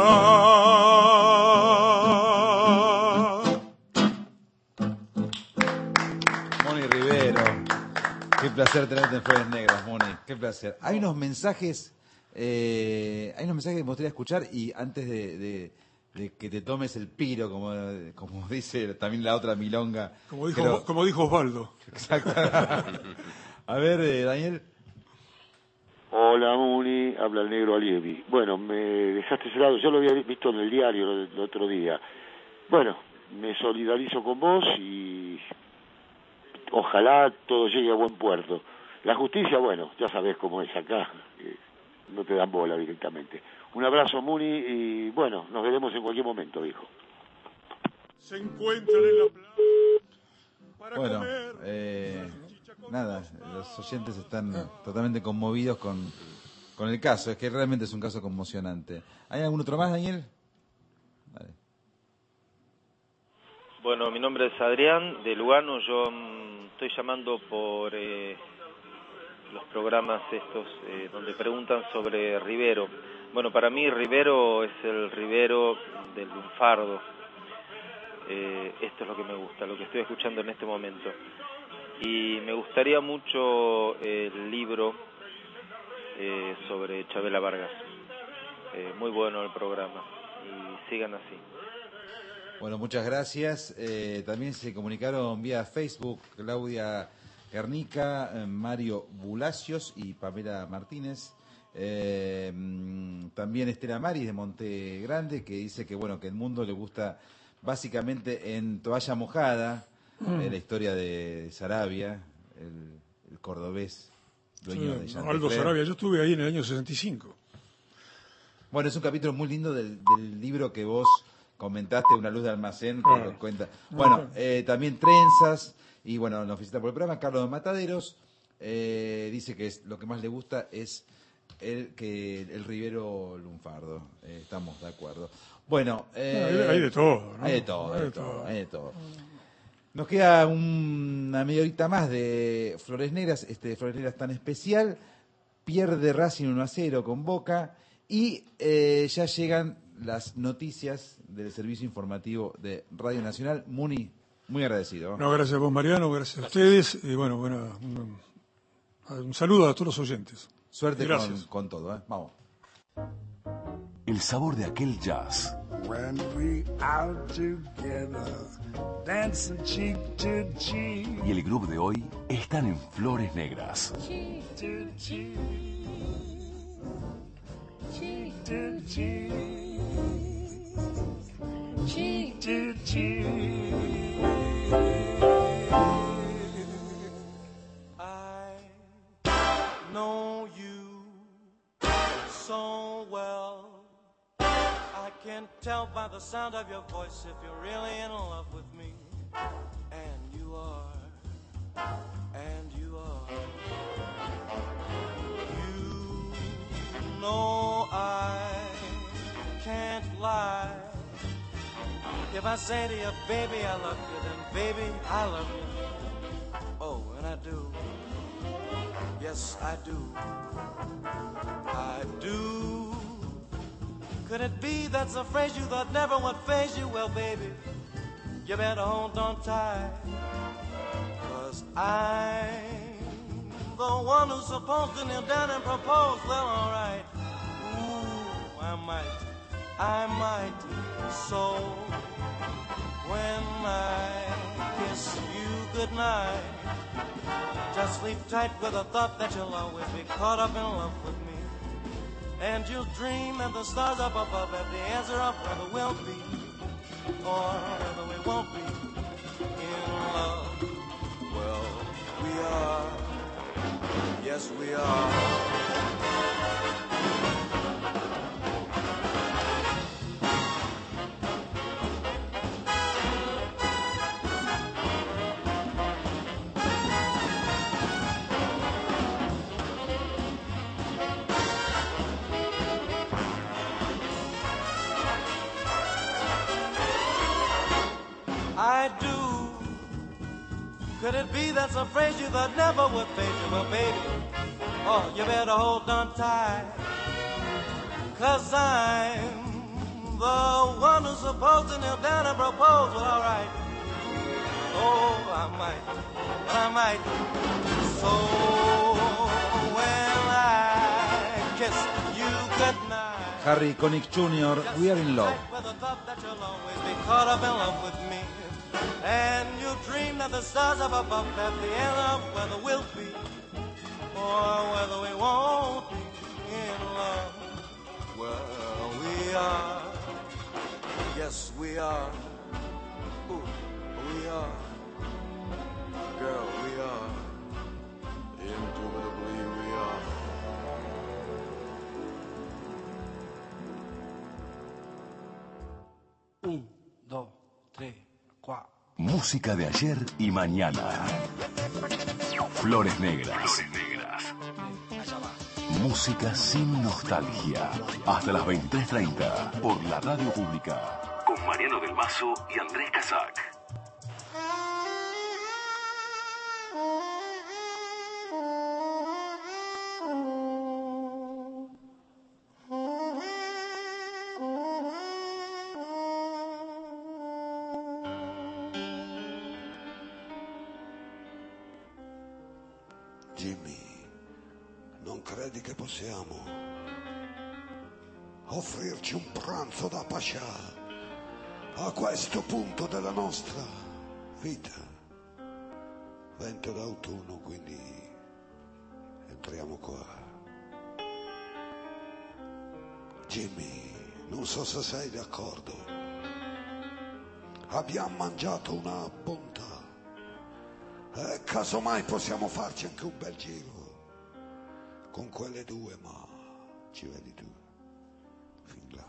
Moni Rivero, qué placer tenerte en Flores Negras, Moni, qué placer. Hay unos mensajes que me gustaría escuchar, y antes de que te tomes el piro, como dice también la otra milonga. Como dijo Osvaldo. Exacto. A ver, Daniel. Hola, Muni, habla el negro Alievi. Bueno, me dejaste ese lado, yo lo había visto en el diario el otro día. Bueno, me solidarizo con vos y ojalá todo llegue a buen puerto. La justicia, bueno, ya sabés cómo es acá, no te dan bola directamente. Un abrazo, Muni, y bueno, nos veremos en cualquier momento, hijo. Se encuentran en la plaza para comer. Nada, los oyentes están totalmente conmovidos con el caso. Es que realmente es un caso conmocionante. ¿Hay algún otro más, Daniel? Vale. Bueno, mi nombre es Adrián, de Lugano. Yo estoy llamando por los programas estos donde preguntan sobre Rivero. Bueno, para mí Rivero es el Rivero del lunfardo. Esto es lo que me gusta, lo que estoy escuchando en este momento. Y me gustaría mucho el libro sobre Chavela Vargas. Muy bueno el programa y sigan así. Bueno, muchas gracias. También se comunicaron vía Facebook Claudia Guernica, Mario Bulacios y Pamela Martínez. También Estela Maris de Monte Grande, que dice que bueno, que el mundo le gusta básicamente en toalla mojada. La historia de Sarabia, el cordobés, dueño de Chantecler. Aldo Sarabia, yo estuve ahí en el año 65. Bueno, es un capítulo muy lindo del libro que vos comentaste, Una luz de almacén, que nos cuenta. Bueno, también Trenzas, y bueno, nos visita por el programa Carlos de Mataderos, dice que lo que más le gusta es el Rivero lunfardo. Estamos de acuerdo. Bueno, hay de todo, ¿no? Hay de todo. Nos queda una media horita más de Flores Negras, Flores Negras tan especial. Pierde Racing 1-0 con Boca y ya llegan las noticias del servicio informativo de Radio Nacional. Muni, muy agradecido. No, gracias a vos, Mariano, gracias a ustedes. Y bueno, un saludo a todos los oyentes. Suerte con todo, Vamos. El sabor de aquel jazz. When we out together, dancing cheek to cheek. Y el grupo de hoy están en Flores Negras. Cheek to cheek. Cheek to cheek. Cheek to cheek. I know you so well. I can tell by the sound of your voice if you're really in love with me. And you are. And you are. You know I can't lie. If I say to you, baby, I love you, then baby, I love you. Oh, and I do. Yes, I do. I do. Could it be that's a phrase you thought never would faze you? Well, baby, you better hold on tight. 'Cause I'm the one who's supposed to kneel down and propose. Well, all right. Ooh, I might. So, when I kiss you goodnight, just sleep tight with the thought that you'll always be caught up in love with me. And you'll dream that the stars up above have the answer of whether we'll be or whether we won't be in love. Well, we are. Yes, we are. I do. Could it be that's a phrase you thought never would fade you? Well, baby, oh, you better hold on tight. 'Cause I'm the one who's supposed to kneel down and propose. Well, all right. Oh, I might. Well, I might. So when I kiss you goodnight, Harry Connick Jr., We Are in Love. with the thought that you'll always be caught up in love with me. And you dream that the stars up above at the end of whether we'll be or whether we won't be in love. Well, we are. Yes, we are. Ooh, we are. Girl, we are. Indubitably, we are. Un, dos, tres, cuatro. Música de ayer y mañana. Flores Negras. Música sin nostalgia. Hasta las 23:30 por la Radio Pública. Con Mariano del Mazo y Andrés Casac. Jimmy, non credi che possiamo offrirci un pranzo da pascià a questo punto della nostra vita? Vento d'autunno, quindi entriamo qua. Jimmy, non so se sei d'accordo. Abbiamo mangiato una bontà. Casomai possiamo farci anche un bel giro con quelle due, ma ci vedi tu, fin là.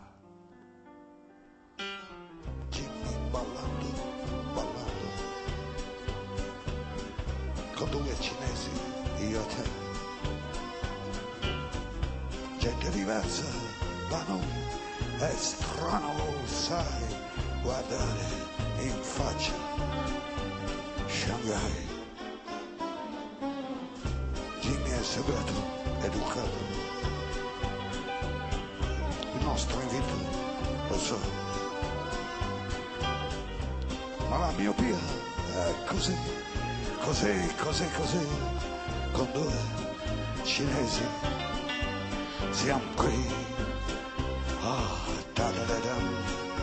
Jimmy ballando, con due cinesi, io e te. Gente diversa da noi, è strano, sai, guardare in faccia Shanghai. Jimmy è segreto, educato. Il nostro invito, lo so. Ma la miopia è così. Con due cinesi siamo qui. Da da da da.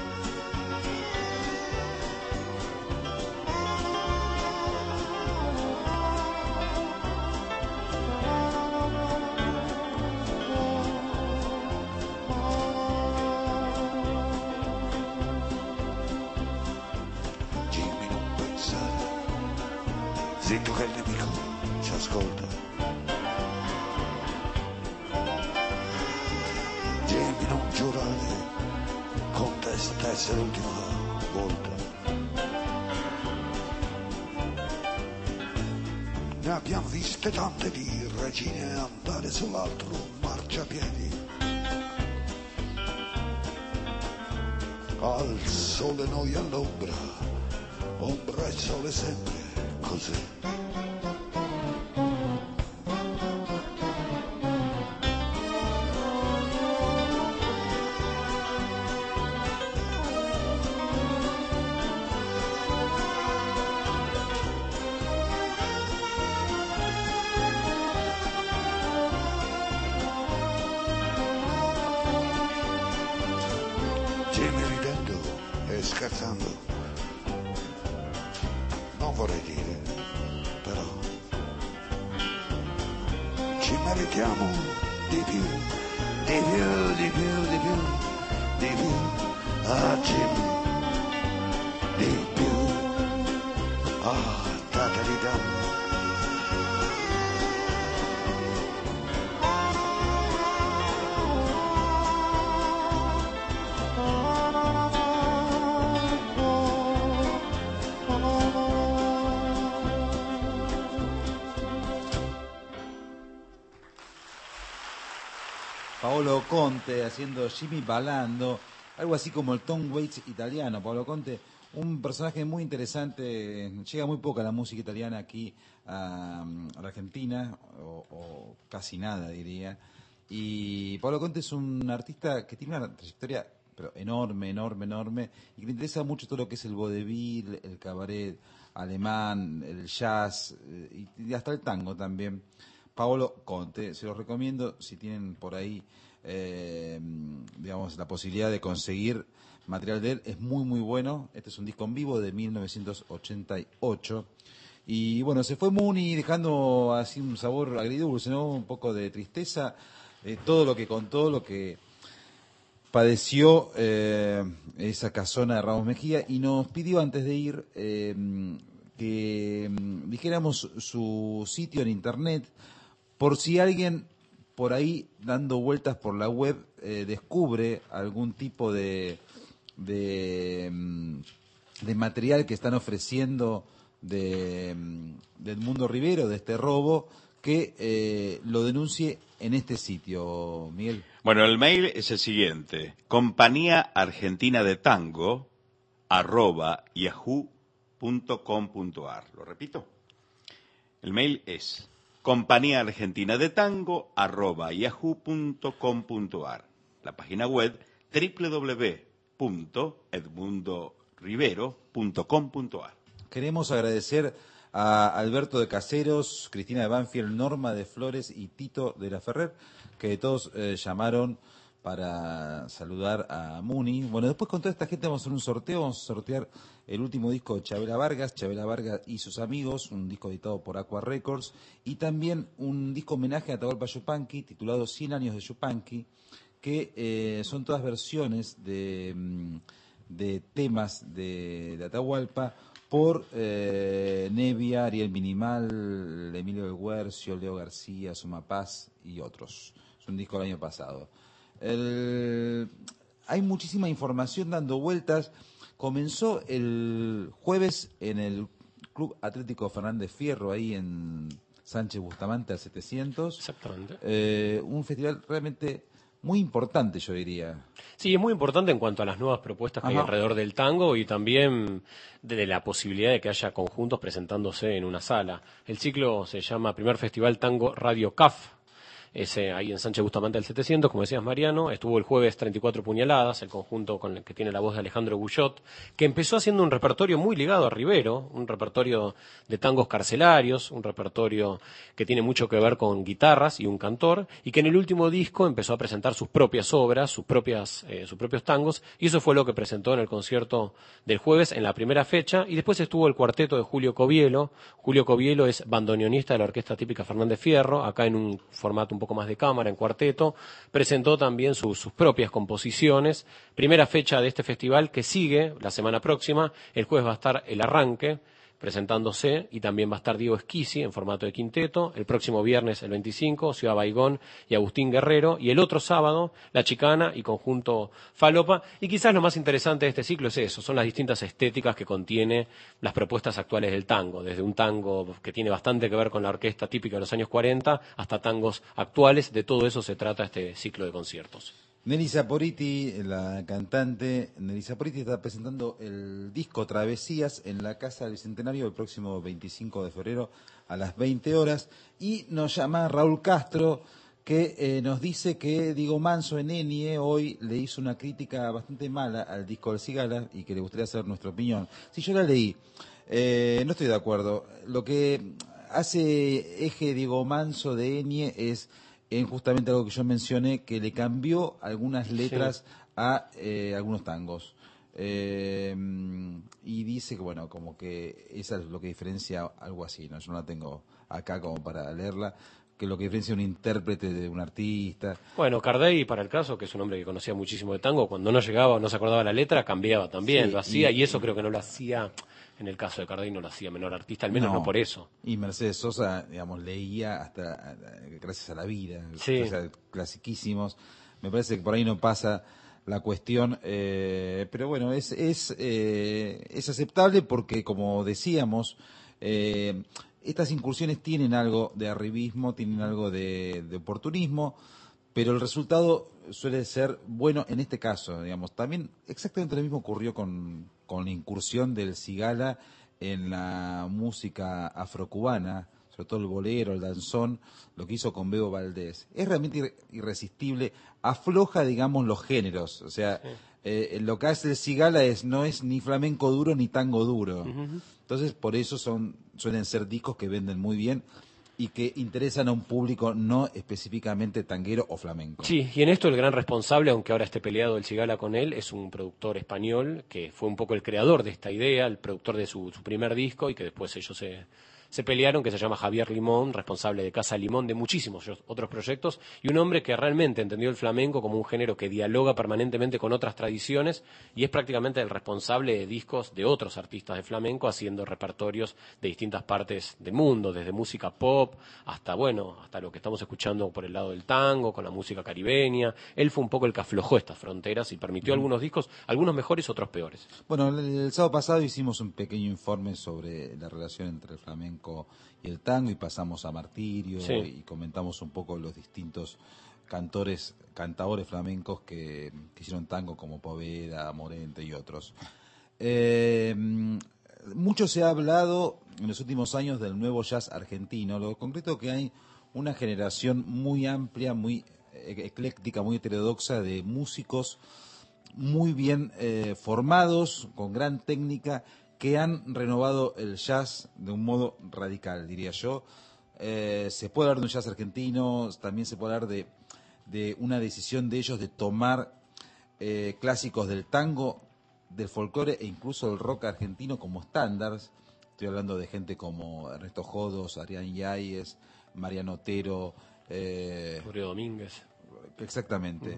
Zitto che il nemico ci ascolta. Jimmy, non giurare con te stessa l'ultima volta. Ne abbiamo viste tante di regine andare sull'altro marciapiedi. Al sole noi all'ombra, ombra e sole sempre così. Jimmy ridendo e scherzando, non vorrei dire, però ci meritiamo di più Paolo Conte haciendo Jimmy Ballando, algo así como el Tom Waits italiano. Paolo Conte, un personaje muy interesante, llega muy poco a la música italiana aquí a la Argentina, o casi nada diría. Y Paolo Conte es un artista que tiene una trayectoria pero enorme, y que le interesa mucho todo lo que es el vodevil, el cabaret alemán, el jazz y hasta el tango también. Paolo Conte, se los recomiendo si tienen por ahí, digamos, la posibilidad de conseguir material de él, es muy bueno. Este es un disco en vivo de 1988. Y bueno, se fue Mooney dejando así un sabor agridulce, ¿no? Un poco de tristeza, todo lo que contó, lo que padeció esa casona de Ramos Mejía, y nos pidió antes de ir que dijéramos su sitio en internet, por si alguien por ahí dando vueltas por la web descubre algún tipo de material que están ofreciendo del mundo Rivero, de este robo, que lo denuncie en este sitio, Miguel. Bueno, el mail es el siguiente: compañía argentina de tango @yahoo.com.ar. Lo repito. El mail es compañía argentina de tango @yahoo.com.ar. La página web www.edmundorivero.com.ar. Queremos agradecer a Alberto de Caseros, Cristina de Banfield, Norma de Flores y Tito de la Ferrer, que todos llamaron para saludar a Mooney. Bueno, después con toda esta gente vamos a hacer un sorteo, vamos a sortear el último disco de Chabela Vargas y sus amigos, un disco editado por Aqua Records, y también un disco homenaje a Atahualpa Yupanqui, titulado 100 años de Yupanqui, que son todas versiones de temas de Atahualpa, por Nevia, Ariel Minimal, Emilio del Guercio, Leo García, Suma Paz y otros. Es un disco del año pasado. Hay muchísima información dando vueltas. Comenzó el jueves en el Club Atlético Fernández Fierro, ahí en Sánchez Bustamante al 700. Exactamente. Un festival realmente muy importante, yo diría. Sí, es muy importante en cuanto a las nuevas propuestas que hay alrededor del tango, y también de la posibilidad de que haya conjuntos presentándose en una sala. El ciclo se llama Primer Festival Tango Radio CAF. Ahí en Sánchez Bustamante al 700, como decías, Mariano. Estuvo el jueves 34 Puñaladas, el conjunto con el que tiene la voz de Alejandro Bullot, que empezó haciendo un repertorio muy ligado a Rivero, un repertorio de tangos carcelarios, un repertorio que tiene mucho que ver con guitarras y un cantor, y que en el último disco empezó a presentar sus propias obras, sus propios tangos, y eso fue lo que presentó en el concierto del jueves en la primera fecha. Y después estuvo el cuarteto de Julio Covielo. Julio Covielo es bandoneonista de la Orquesta Típica Fernández Fierro, acá en un formato un poco más de cámara, en cuarteto. Presentó también sus propias composiciones. Primera fecha de este festival que sigue la semana próxima. El jueves va a estar El Arranque presentándose, y también va a estar Diego Esquisi en formato de quinteto. El próximo viernes, el 25, Ciudad Baigón y Agustín Guerrero, y el otro sábado, La Chicana y Conjunto Falopa. Y quizás lo más interesante de este ciclo es eso, son las distintas estéticas que contiene las propuestas actuales del tango, desde un tango que tiene bastante que ver con la orquesta típica de los años 40 hasta tangos actuales. De todo eso se trata este ciclo de conciertos. Nelly Saporiti, la cantante, Nelly Saporiti está presentando el disco Travesías en la Casa del Bicentenario el próximo 25 de febrero a las 20 horas. Y nos llama Raúl Castro, que nos dice que Diego Manso en Enie hoy le hizo una crítica bastante mala al disco del Cigala y que le gustaría saber nuestra opinión. Si yo la leí, no estoy de acuerdo. Lo que hace eje Diego Manso de Enie es justamente algo que yo mencioné, que le cambió algunas letras a algunos tangos. Y dice que, bueno, como que eso es lo que diferencia algo así, ¿no? Yo no la tengo acá como para leerla, que lo que diferencia un intérprete de un artista. Bueno, Cardey, para el caso, que es un hombre que conocía muchísimo de tango, cuando no llegaba o no se acordaba la letra, cambiaba también, Sí, lo hacía, y eso creo que no lo hacía, en el caso de Cardey no lo hacía menor artista, al menos no por eso. Y Mercedes Sosa, digamos, leía hasta Gracias a la Vida, Sí. o sea, clasiquísimos. Me parece que por ahí no pasa la cuestión, pero bueno, es aceptable porque, como decíamos, estas incursiones tienen algo de arribismo, tienen algo de oportunismo, pero el resultado suele ser bueno en este caso, digamos. También exactamente lo mismo ocurrió con la incursión del Cigala en la música afrocubana, sobre todo el bolero, el danzón, lo que hizo con Bebo Valdés. Es realmente irresistible, afloja, digamos, los géneros, o sea, lo que hace el Cigala no es ni flamenco duro ni tango duro. Entonces, por eso suelen ser discos que venden muy bien y que interesan a un público no específicamente tanguero o flamenco. Sí, y en esto el gran responsable, aunque ahora esté peleado el Cigala con él, es un productor español que fue un poco el creador de esta idea, el productor de su primer disco, y que después ellos se pelearon, que se llama Javier Limón, responsable de Casa Limón, de muchísimos otros proyectos, y un hombre que realmente entendió el flamenco como un género que dialoga permanentemente con otras tradiciones, y es prácticamente el responsable de discos de otros artistas de flamenco, haciendo repertorios de distintas partes del mundo, desde música pop hasta lo que estamos escuchando por el lado del tango, con la música caribeña. Él fue un poco el que aflojó estas fronteras y permitió algunos discos, algunos mejores, otros peores. Bueno, el sábado pasado hicimos un pequeño informe sobre la relación entre el flamenco y el tango, y pasamos a Martirio, Sí. y comentamos un poco los distintos cantadores flamencos que hicieron tango, como Poveda, Morente y otros. Mucho se ha hablado en los últimos años del nuevo jazz argentino. Lo concreto que hay una generación muy amplia, muy ecléctica, muy heterodoxa de músicos muy bien formados, con gran técnica, que han renovado el jazz de un modo radical, diría yo. Se puede hablar de un jazz argentino, también se puede hablar de una decisión de ellos de tomar clásicos del tango, del folclore e incluso del rock argentino como estándares. Estoy hablando de gente como Ernesto Jodos, Adrián Yáñez, Mariano Otero, Julio Domínguez. Exactamente.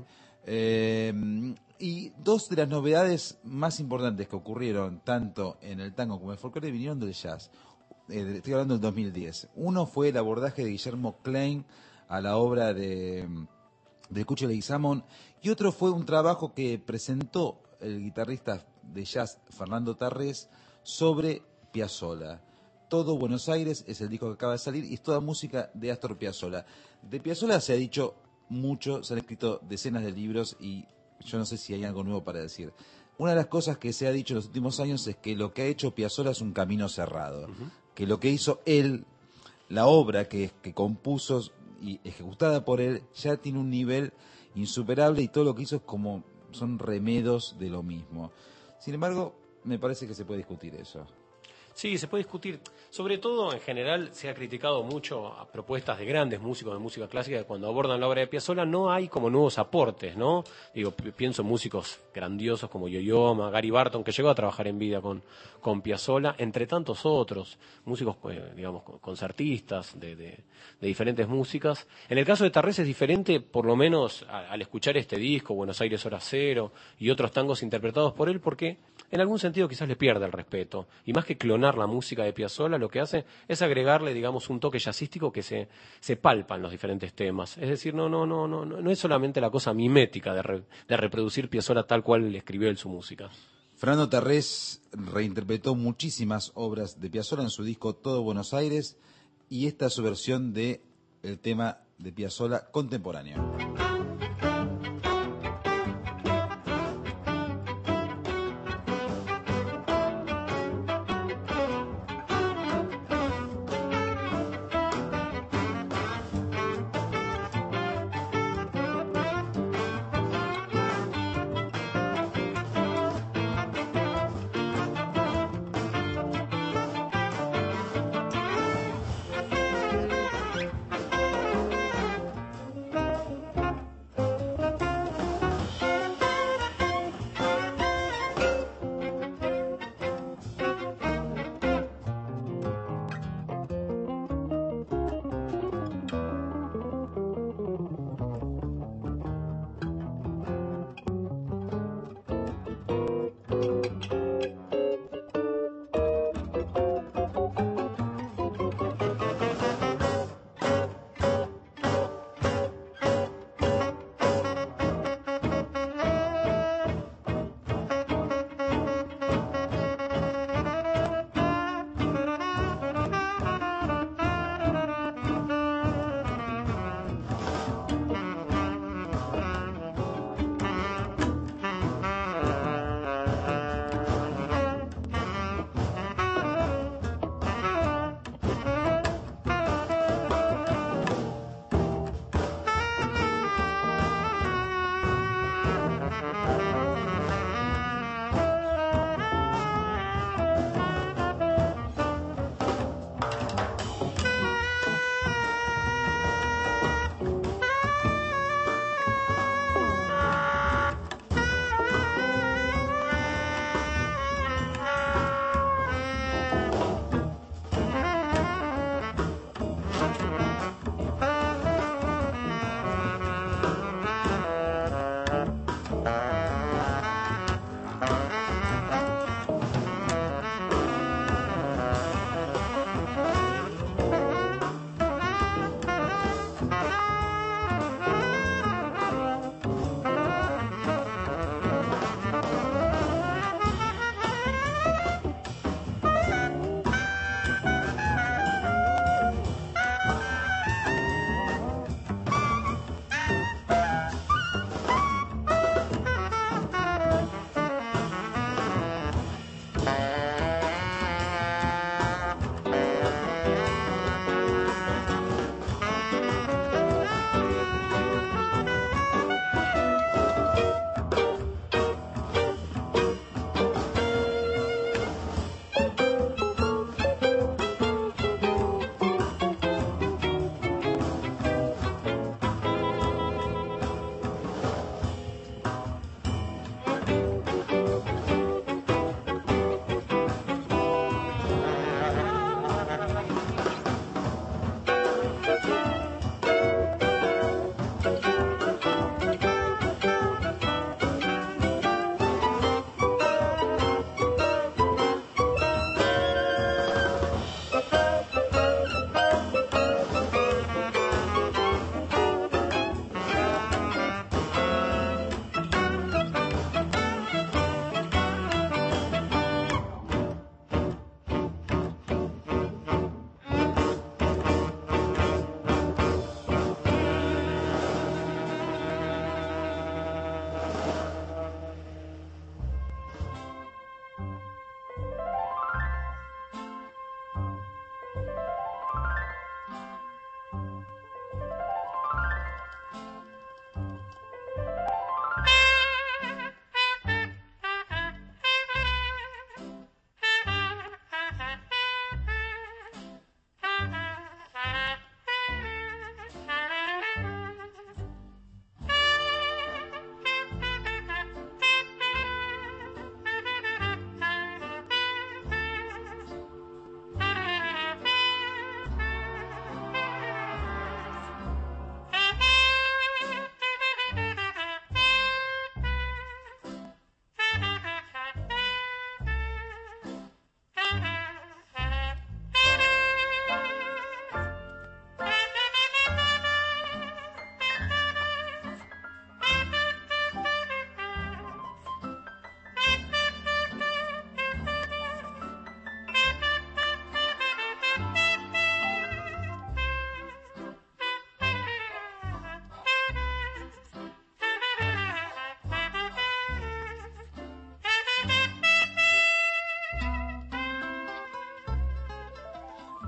Y dos de las novedades más importantes que ocurrieron tanto en el tango como en el folclore vinieron del jazz. Estoy hablando del 2010. Uno fue el abordaje de Guillermo Klein a la obra de Cucho Leguizamón, y otro fue un trabajo que presentó el guitarrista de jazz Fernando Tarrés sobre Piazzolla. Todo Buenos Aires es el disco que acaba de salir y es toda música de Astor Piazzolla. De Piazzolla se ha dicho mucho, se han escrito decenas de libros y yo no sé si hay algo nuevo para decir. Una de las cosas que se ha dicho en los últimos años es que lo que ha hecho Piazzolla es un camino cerrado, que lo que hizo él, la obra que compuso y ejecutada por él, ya tiene un nivel insuperable, y todo lo que hizo son remedos de lo mismo. Sin embargo, me parece que se puede discutir eso. Sí, se puede discutir. Sobre todo, en general, se ha criticado mucho a propuestas de grandes músicos de música clásica que cuando abordan la obra de Piazzolla no hay como nuevos aportes, ¿no? Pienso en músicos grandiosos como Yo-Yo Ma, Gary Barton, que llegó a trabajar en vida con Piazzolla, entre tantos otros músicos, digamos, concertistas de diferentes músicas. En el caso de Tarrés es diferente, por lo menos al escuchar este disco, Buenos Aires Hora Cero, y otros tangos interpretados por él, porque en algún sentido quizás le pierde el respeto. Y más que clonar la música de Piazzolla, lo que hace es agregarle, digamos, un toque jazzístico que se palpa en los diferentes temas. Es decir, no es solamente la cosa mimética de reproducir Piazzolla tal cual le escribió él su música. Fernando Tarrés reinterpretó muchísimas obras de Piazzolla en su disco Todo Buenos Aires, y esta es su versión del tema de Piazzolla contemporáneo.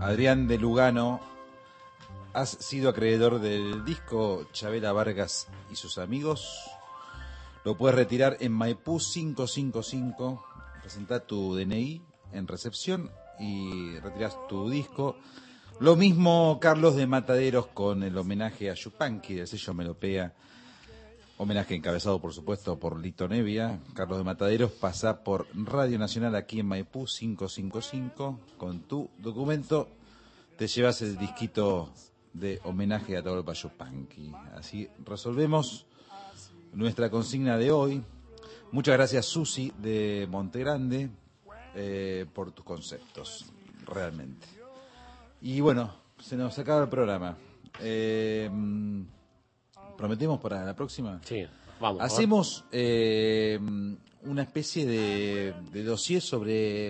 Adrián de Lugano, has sido acreedor del disco Chavela Vargas y sus amigos. Lo puedes retirar en Maipú 555. Presenta tu DNI en recepción y retiras tu disco. Lo mismo Carlos de Mataderos con el homenaje a Yupanqui del sello Melopea. Homenaje encabezado, por supuesto, por Lito Nevia. Carlos de Mataderos pasa por Radio Nacional aquí en Maipú 555. Con tu documento te llevas el disquito de homenaje a Atahualpa Yupanqui. Así resolvemos nuestra consigna de hoy. Muchas gracias, Susi de Montegrande, por tus conceptos, realmente. Y bueno, se nos acaba el programa. ¿Prometemos para la próxima? Sí, vamos. Hacemos una especie de dossier sobre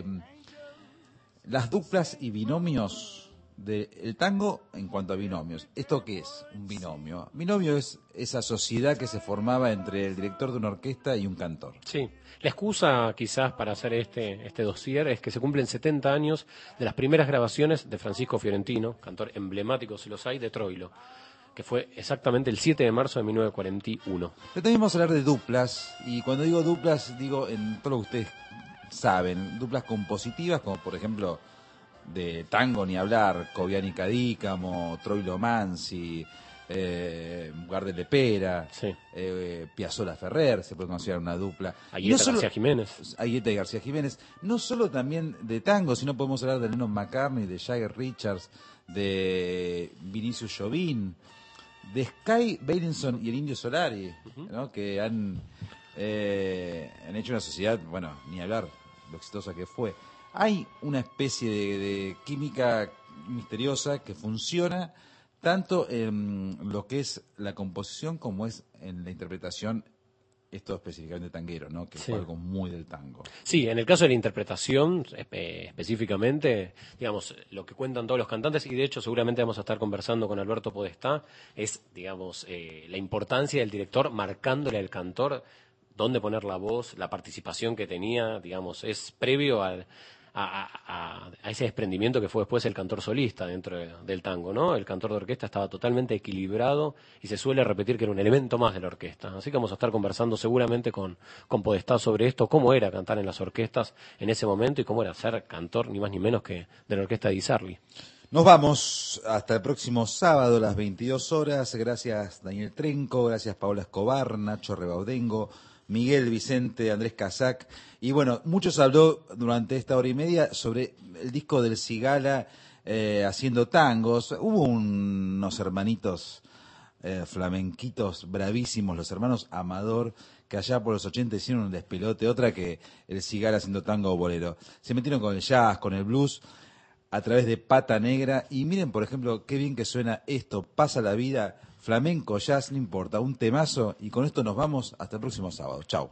las duplas y binomios del tango en cuanto a binomios. ¿Esto qué es? Un binomio. Binomio es esa sociedad que se formaba entre el director de una orquesta y un cantor. Sí. La excusa quizás para hacer este dossier es que se cumplen 70 años de las primeras grabaciones de Francisco Fiorentino, cantor emblemático si los hay, de Troilo, que fue exactamente el 7 de marzo de 1941. Pero también vamos a hablar de duplas, y cuando digo duplas, digo en todo lo que ustedes saben, duplas compositivas, como por ejemplo de tango ni hablar, Cobiani Cadícamo, Troilo Mansi, Gardel de Pera, sí. Piazzolla Ferrer, se puede considerar una dupla. Aguileta García Jiménez. Aguileta y García Jiménez, no solo también de tango, sino podemos hablar de Lennon McCartney, de Jagger Richards, de Vinicius Jobim, de Sky Beilinson y el Indio Solari, ¿no? Que han hecho una sociedad, bueno, ni hablar lo exitosa que fue. Hay una especie de química misteriosa que funciona tanto en lo que es la composición como es en la interpretación, esto específicamente tanguero, ¿no? Que fue algo muy del tango. Sí, en el caso de la interpretación, específicamente, digamos, lo que cuentan todos los cantantes, y de hecho seguramente vamos a estar conversando con Alberto Podestá, es, digamos, la importancia del director marcándole al cantor dónde poner la voz, la participación que tenía, digamos, es previo a ese desprendimiento que fue después el cantor solista dentro del tango, ¿no? El cantor de orquesta estaba totalmente equilibrado y se suele repetir que era un elemento más de la orquesta. Así que vamos a estar conversando seguramente con Podestá sobre esto, cómo era cantar en las orquestas en ese momento y cómo era ser cantor, ni más ni menos que de la orquesta de Di Sarli. Nos vamos hasta el próximo sábado a las 22 horas. Gracias Daniel Trenco, gracias Paola Escobar, Nacho Rebaudengo, Miguel Vicente, Andrés Casac. Y bueno, mucho se habló durante esta hora y media sobre el disco del Cigala haciendo tangos. Hubo unos hermanitos flamenquitos bravísimos, los hermanos Amador, que allá por los 80 hicieron un despelote. Otra que el Cigala haciendo tango o bolero. Se metieron con el jazz, con el blues, a través de Pata Negra. Y miren, por ejemplo, qué bien que suena esto, Pasa la Vida, flamenco, jazz, no importa, un temazo. Y con esto nos vamos hasta el próximo sábado. Chau.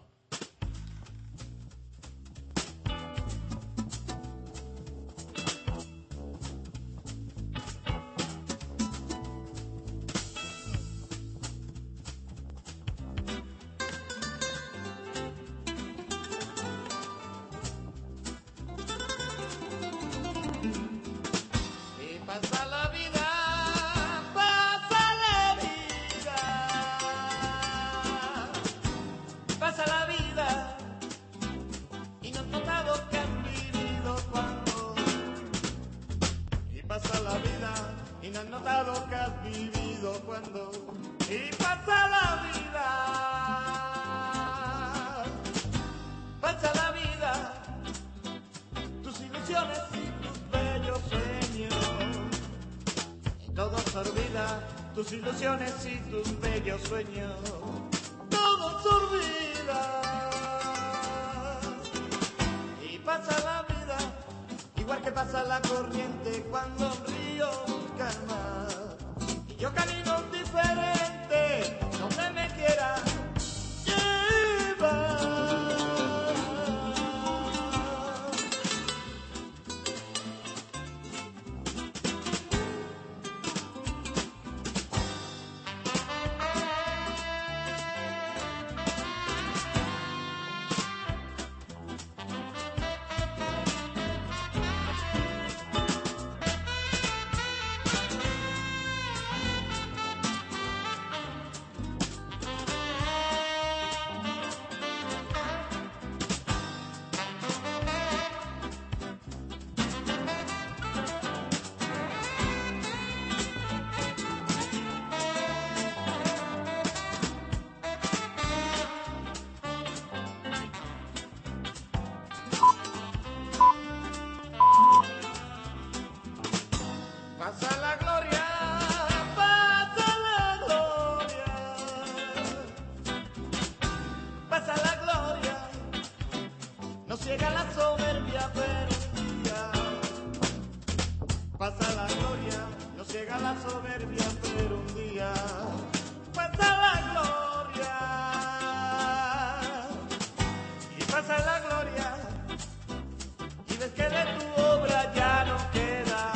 Tus ilusiones y tus bellos sueños, todo se olvida. Y pasa la vida, igual que pasa la corriente cuando un río calma. Y yo camino diferente, donde me quiera llevar. Pasa la gloria, pasa la gloria, pasa la gloria, no ciega la soberbia, pero un día. Pasa la gloria, no ciega la soberbia, pero un día. Pasa la gloria, y pasa la gloria, y ves que de tu obra ya no queda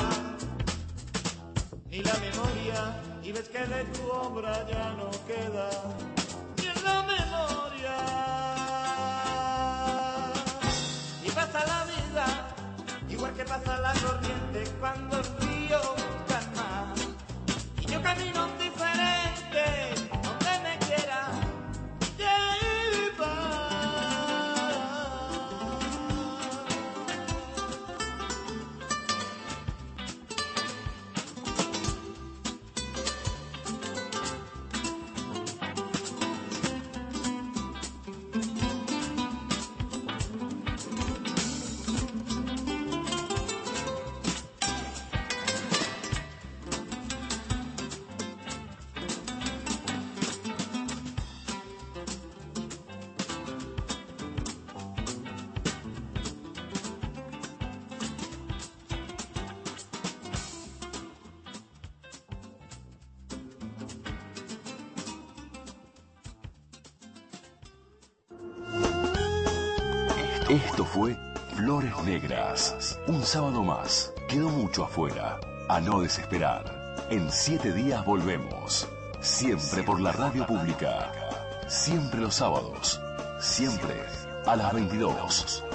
ni la memoria, y ves que de tu obra ya no queda ni en la memoria. Y pasa la vida, igual que pasa la corriente cuando el río calma, y yo camino diferente donde me quiera llevar. Esto fue Flores Negras. Un sábado más. Quedó mucho afuera. A no desesperar. En 7 días volvemos. Siempre por la radio pública. Siempre los sábados. Siempre a las 22.